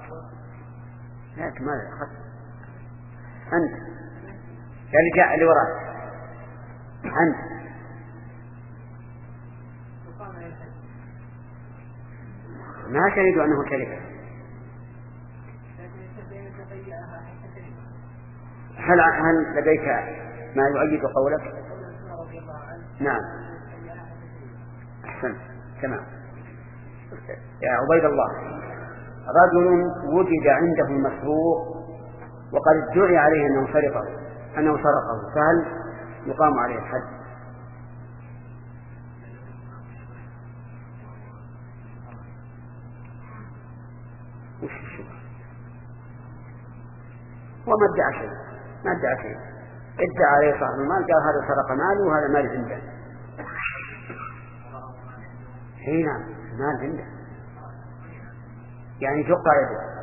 [SPEAKER 1] لكن ماذا أخذت أنت اللي جاء اللي وراك أنت ما تريد أنه كلمة. هل هل لديك ما يؤيد قولك؟ نعم أحسن تمام. يا عبيد الله، رجل وجد عنده المسروق وقد ادعي عليه أنه سرقه أنه سرقه فهل يقام عليه الحد؟ وش الشبهة؟ وما ادعى شيء ما ادعى شيء ادعى عليه صاحب المال قال هذا سرق مالي وهذا مال عنده. حين مال عنده يعني شق يده.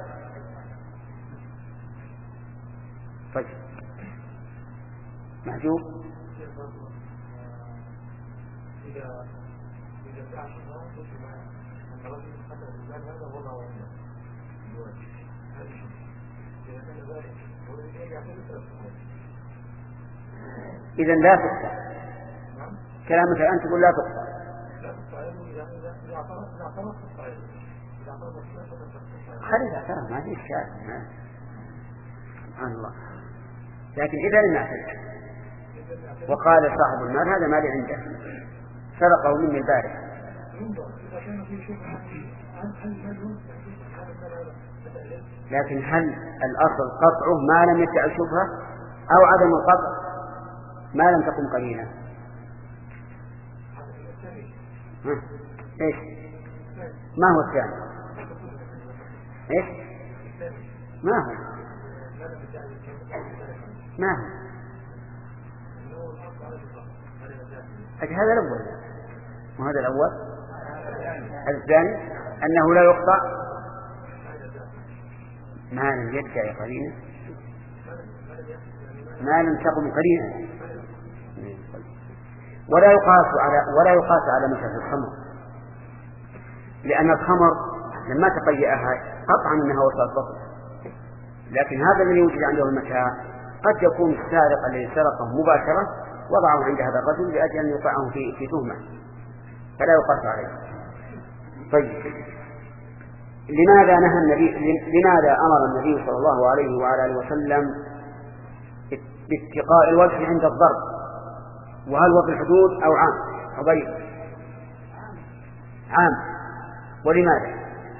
[SPEAKER 1] طيب محجوب إذا إذا ادعى إذا لا تقطع كلامك أنت تقول لا تقطع. خليها اعترف ما في إشكال سبحان الله. لكن إذا لم يعترف وقال صاحب المال هذا مالي عنده سرقه مني البارح، لكن هل الأصل قطعه ما لم يدعي شبهة أو عدم القطع ما لم تكن قرينة؟ إيش ما هو الثاني؟ إيش ما هو ما هو هذا الأول وهذا الأول. الثاني أنه لا يقطع ما لم يدعي قرينة ما لم تقم قرينة. ولا يقاس على ولا يقاس على مثل الخمر، لأن الخمر لما تقيأها قطعا أنها وصلت بطل، لكن هذا الذي يوجد عنده المتاع قد يكون السارق الذي سرقه مباشرة وضعه عند هذا الرجل لأجل أن يوقعه في في تهمة فلا يقاس عليه. طيب لماذا نهى النبي لماذا أمر النبي صلى الله عليه وعلى آله وسلم باتقاء الوجه عند الضرب؟ وهل هو في الحدود أو عام؟ عبيد عام. ولماذا؟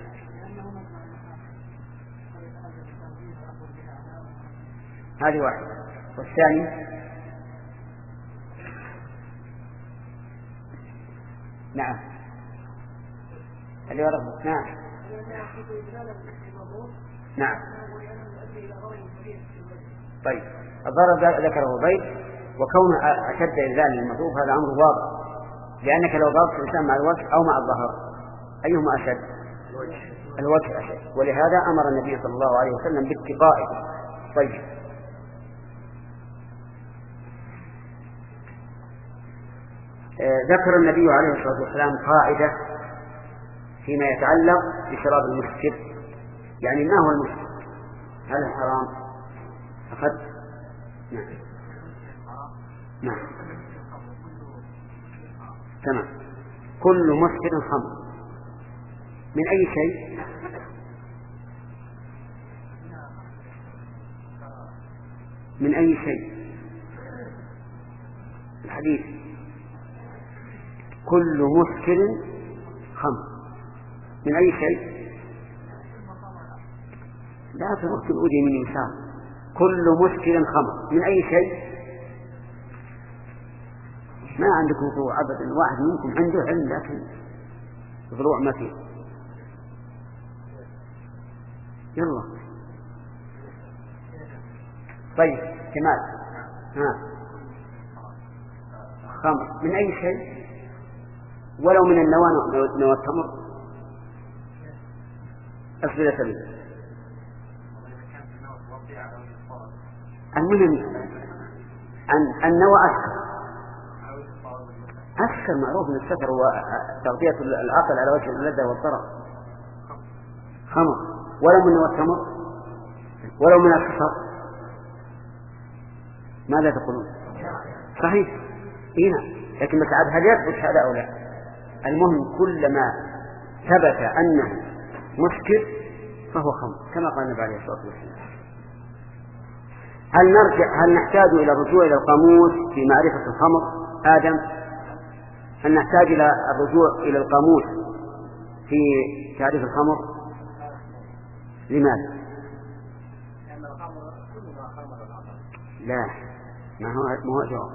[SPEAKER 1] هذه واحدة. والثاني نعم اللي ورده نعم نعم. طيب الضرر ذكره بيت وكونه أشد إذلال للمضروب هذا أمر واضح، لأنك لو ضربت الإنسان مع الوجه أو مع الظهر أيهما أشد؟ الوجه أشد، ولهذا أمر النبي صلى الله عليه وسلم باتقائه. طيب آه ذكر النبي عليه الصلاة والسلام قاعدة فيما يتعلق بشراب المسكر، يعني ما هو المسكر؟ هل حرام؟ أخذت؟ نعم نعم تمام. كل مسكر خمر من أي شيء؟ من أي شيء؟ الحديث كل مسكر خمر من أي شيء؟ لا تمكن أودي من إنسان. كل مسكر خمر من أي شيء؟ ما عندكم فروع أبدا، واحد منكم عنده علم لكن فروع ما فيه. يلا طيب كمال ها خمر من أي شيء ولو من النوى نوى التمر أسئلة سبيل. المهم أن النوى أسكر أسكر معروف من السكر هو تغذية العقل على وجه اللذة والضرر. خمر ولو من التمر ولو من الخصر، ماذا تقولون؟ صحيح هنا، لكن متعب هل يثبت هذا أو لا؟ المهم كلما ثبت أنه مسكر فهو خمر كما قال النبي عليه الصلاة والسلام. هل نرجع هل نحتاج إلى الرجوع إلى القاموس في معرفة الخمر؟ آدم، هل نحتاج إلى الرجوع إلى القاموس في تعريف الخمر؟ لماذا؟
[SPEAKER 2] لأن الخمر كل ما خمر العقل.
[SPEAKER 1] لا، ما هو ما هو جواب.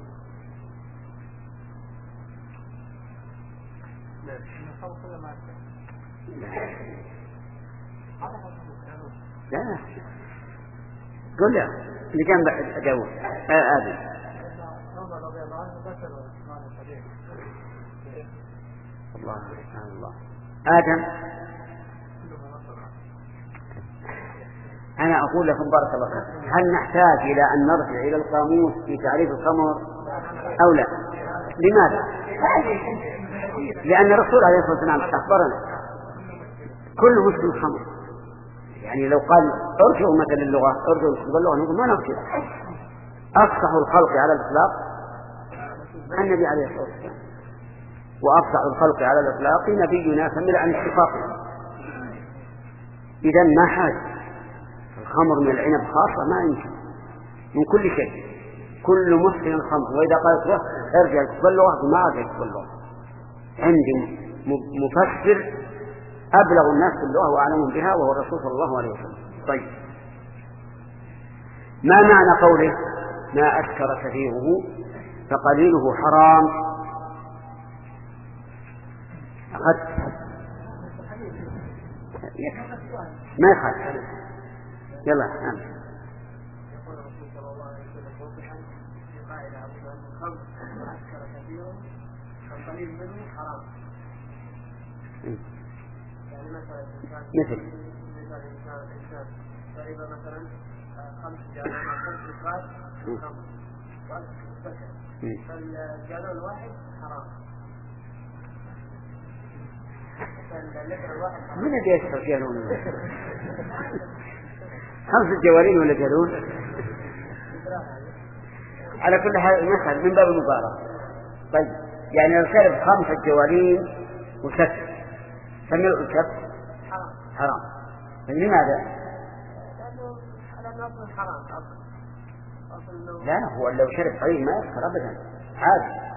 [SPEAKER 1] لا لا قل لا اللي كان أجاوب آدم. الله سبحان الله. آدم، أنا أقول لكم بارك الله فيكم، هل نحتاج إلى أن نرجع إلى القاموس في تعريف الخمر أو لا؟ لماذا؟ لأن الرسول عليه الصلاة والسلام أخبرنا كل مسلم خمر. يعني لو قال ارجعوا مثل اللغة ارجعوا اللغة نقول ما نرجع. أفصح الخلق على الإطلاق النبي عليه الصلاة والسلام، وأفصح الخلق على الإطلاق نبينا كمل عن اتفاقه. إذن ما حاجة الخمر من العنب خاصة، ما يمكن من كل شيء، كل مسلم خمر. وإذا قالت ارجع كتب اللغة ما أرجع كتب اللغة، عندي مفسر أبلغ الناس باللغة وأعلمهم بها وهو الرسول صلى الله عليه وسلم. طيب، ما معنى قوله ما أسكر كثيره فقليله حرام؟ أخذت ما يخالف، يلا نعم.
[SPEAKER 2] يقول الرسول صلى الله عليه وسلم وضحا في قاعدة أبو أن الخمر ما أسكر كثيره فالقليل منه حرام. يعني مثلا
[SPEAKER 1] مثل
[SPEAKER 2] مثلا إنسان شرب مثلا خمس جالون أو خمس لترات خمر وأسكر فالجالون واحد حرام.
[SPEAKER 1] من الذي يشرب جالون؟ خمس جوالين ولا جالون؟ على كل حال مثل من باب المبالغة. طيب، يعني لو شرب خمسة جوالين وسكر فملء الكف حرام. لماذا؟
[SPEAKER 2] لأنه أصل حرام.
[SPEAKER 1] لا، هو لو شرب قليل ما يسكر أبدا عادي.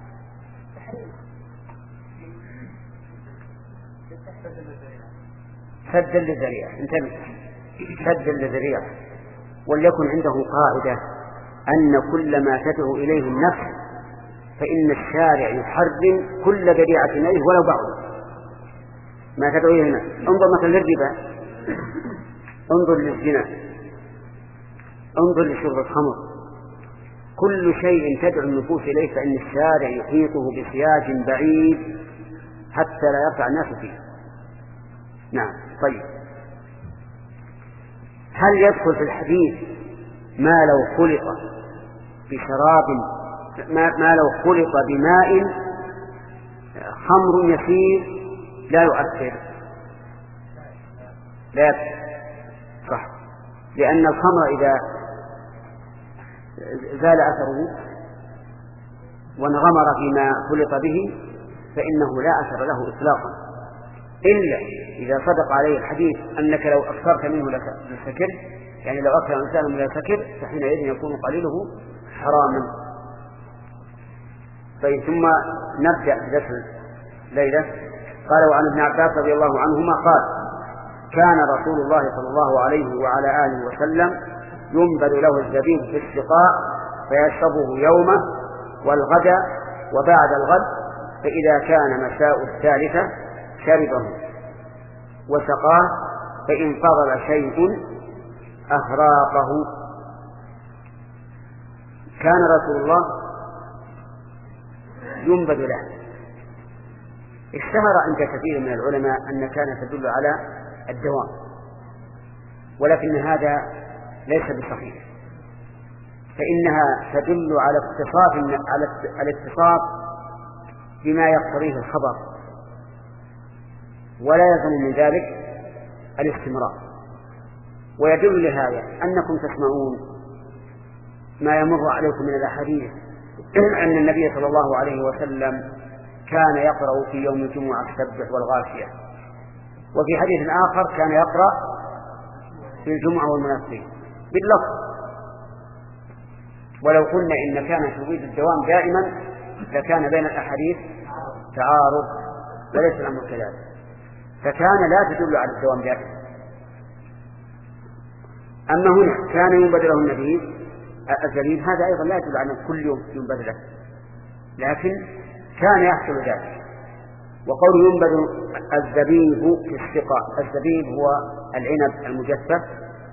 [SPEAKER 1] سد للذريعة، انتبه، سد للذريعة. وليكن عنده قاعدة أن كل ما تدعو إليه النفس فإن الشارع يحرم كل ذريعة إليه ولو بعض ما تدعو إليه النفس. انظر مثلا للربا، انظر للزنا، انظر لشرب الخمر، كل شيء تدعو النفوس إليه فإن الشارع يحيطه بسياج بعيد حتى لا يقع الناس فيه. نعم. طيب، هل يدخل في الحديث ما لو خلط بشراب ما, ما لو خلط بماء خمر يسير لا يؤثر؟ لا يؤثر، صح، لأن الخمر إذا زال أثره وانغمر فيما خلط به فإنه لا أثر له إطلاقا، إلا إذا صدق عليه الحديث أنك لو أكثرت منه لسكر، يعني لو أكثر الإنسان من لسكر فحينئذ يكون قليله حراما. طيب، ثم نبدأ بدرس الليلة. قال وعن ابن عباس رضي الله عنهما قال كان رسول الله صلى الله عليه وعلى آله وسلم ينبذ له الزبيب في السقاء فيشربه يومه والغد وبعد الغد، فإذا كان مساء الثالثة شربه وسقاه، فإن فضل شيء أهراقه. كان رسول الله ينبذ له. اشتهر عند كثير من العلماء أن كان تدل على الدوام، ولكن هذا ليس بصحيح، فإنها تدل على اتصاف على الاتصاف بما يقتضيه الخبر، ولا يلزم من ذلك الاستمرار. ويدل لهذا أنكم تسمعون ما يمر عليكم من الأحاديث أن النبي صلى الله عليه وسلم كان يقرأ في يوم الجمعة السبح والغاشية، وفي حديث آخر كان يقرأ في الجمعة والمنافقين باللفظ. ولو قلنا إن كان تريد الدوام دائما لكان بين الأحاديث تعارض، وليس الأمر كذلك، فكان لا تدل على الدوام دائما. أما هنا كان ينبذ له النبيذ الزبيب، هذا أيضا لا يدل على كل يوم ينبذ له، لكن كان يحصل ذلك. وقول ينبذ الزبيب في السقاء، الزبيب هو العنب المجفف،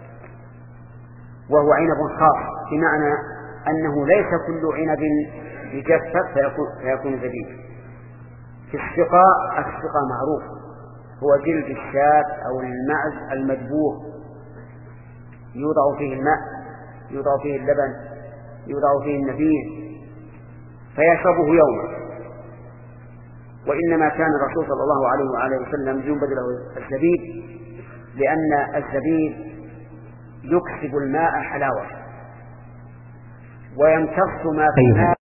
[SPEAKER 1] وهو عنب خاص، بمعنى أنه ليس كل عنب يجفف فيكون, فيكون زبيب. في السقاء، السقاء معروف هو جلد الشاة أو المعز المدبوغ، يوضع فيه الماء، يوضع فيه اللبن، يوضع فيه النبيذ فيشربه يوما. وإنما كان الرسول صلى الله عليه وآله وسلم ينبذ له الزبيب لأن الزبيب يكسب الماء حلاوة ويمتص ما في الماء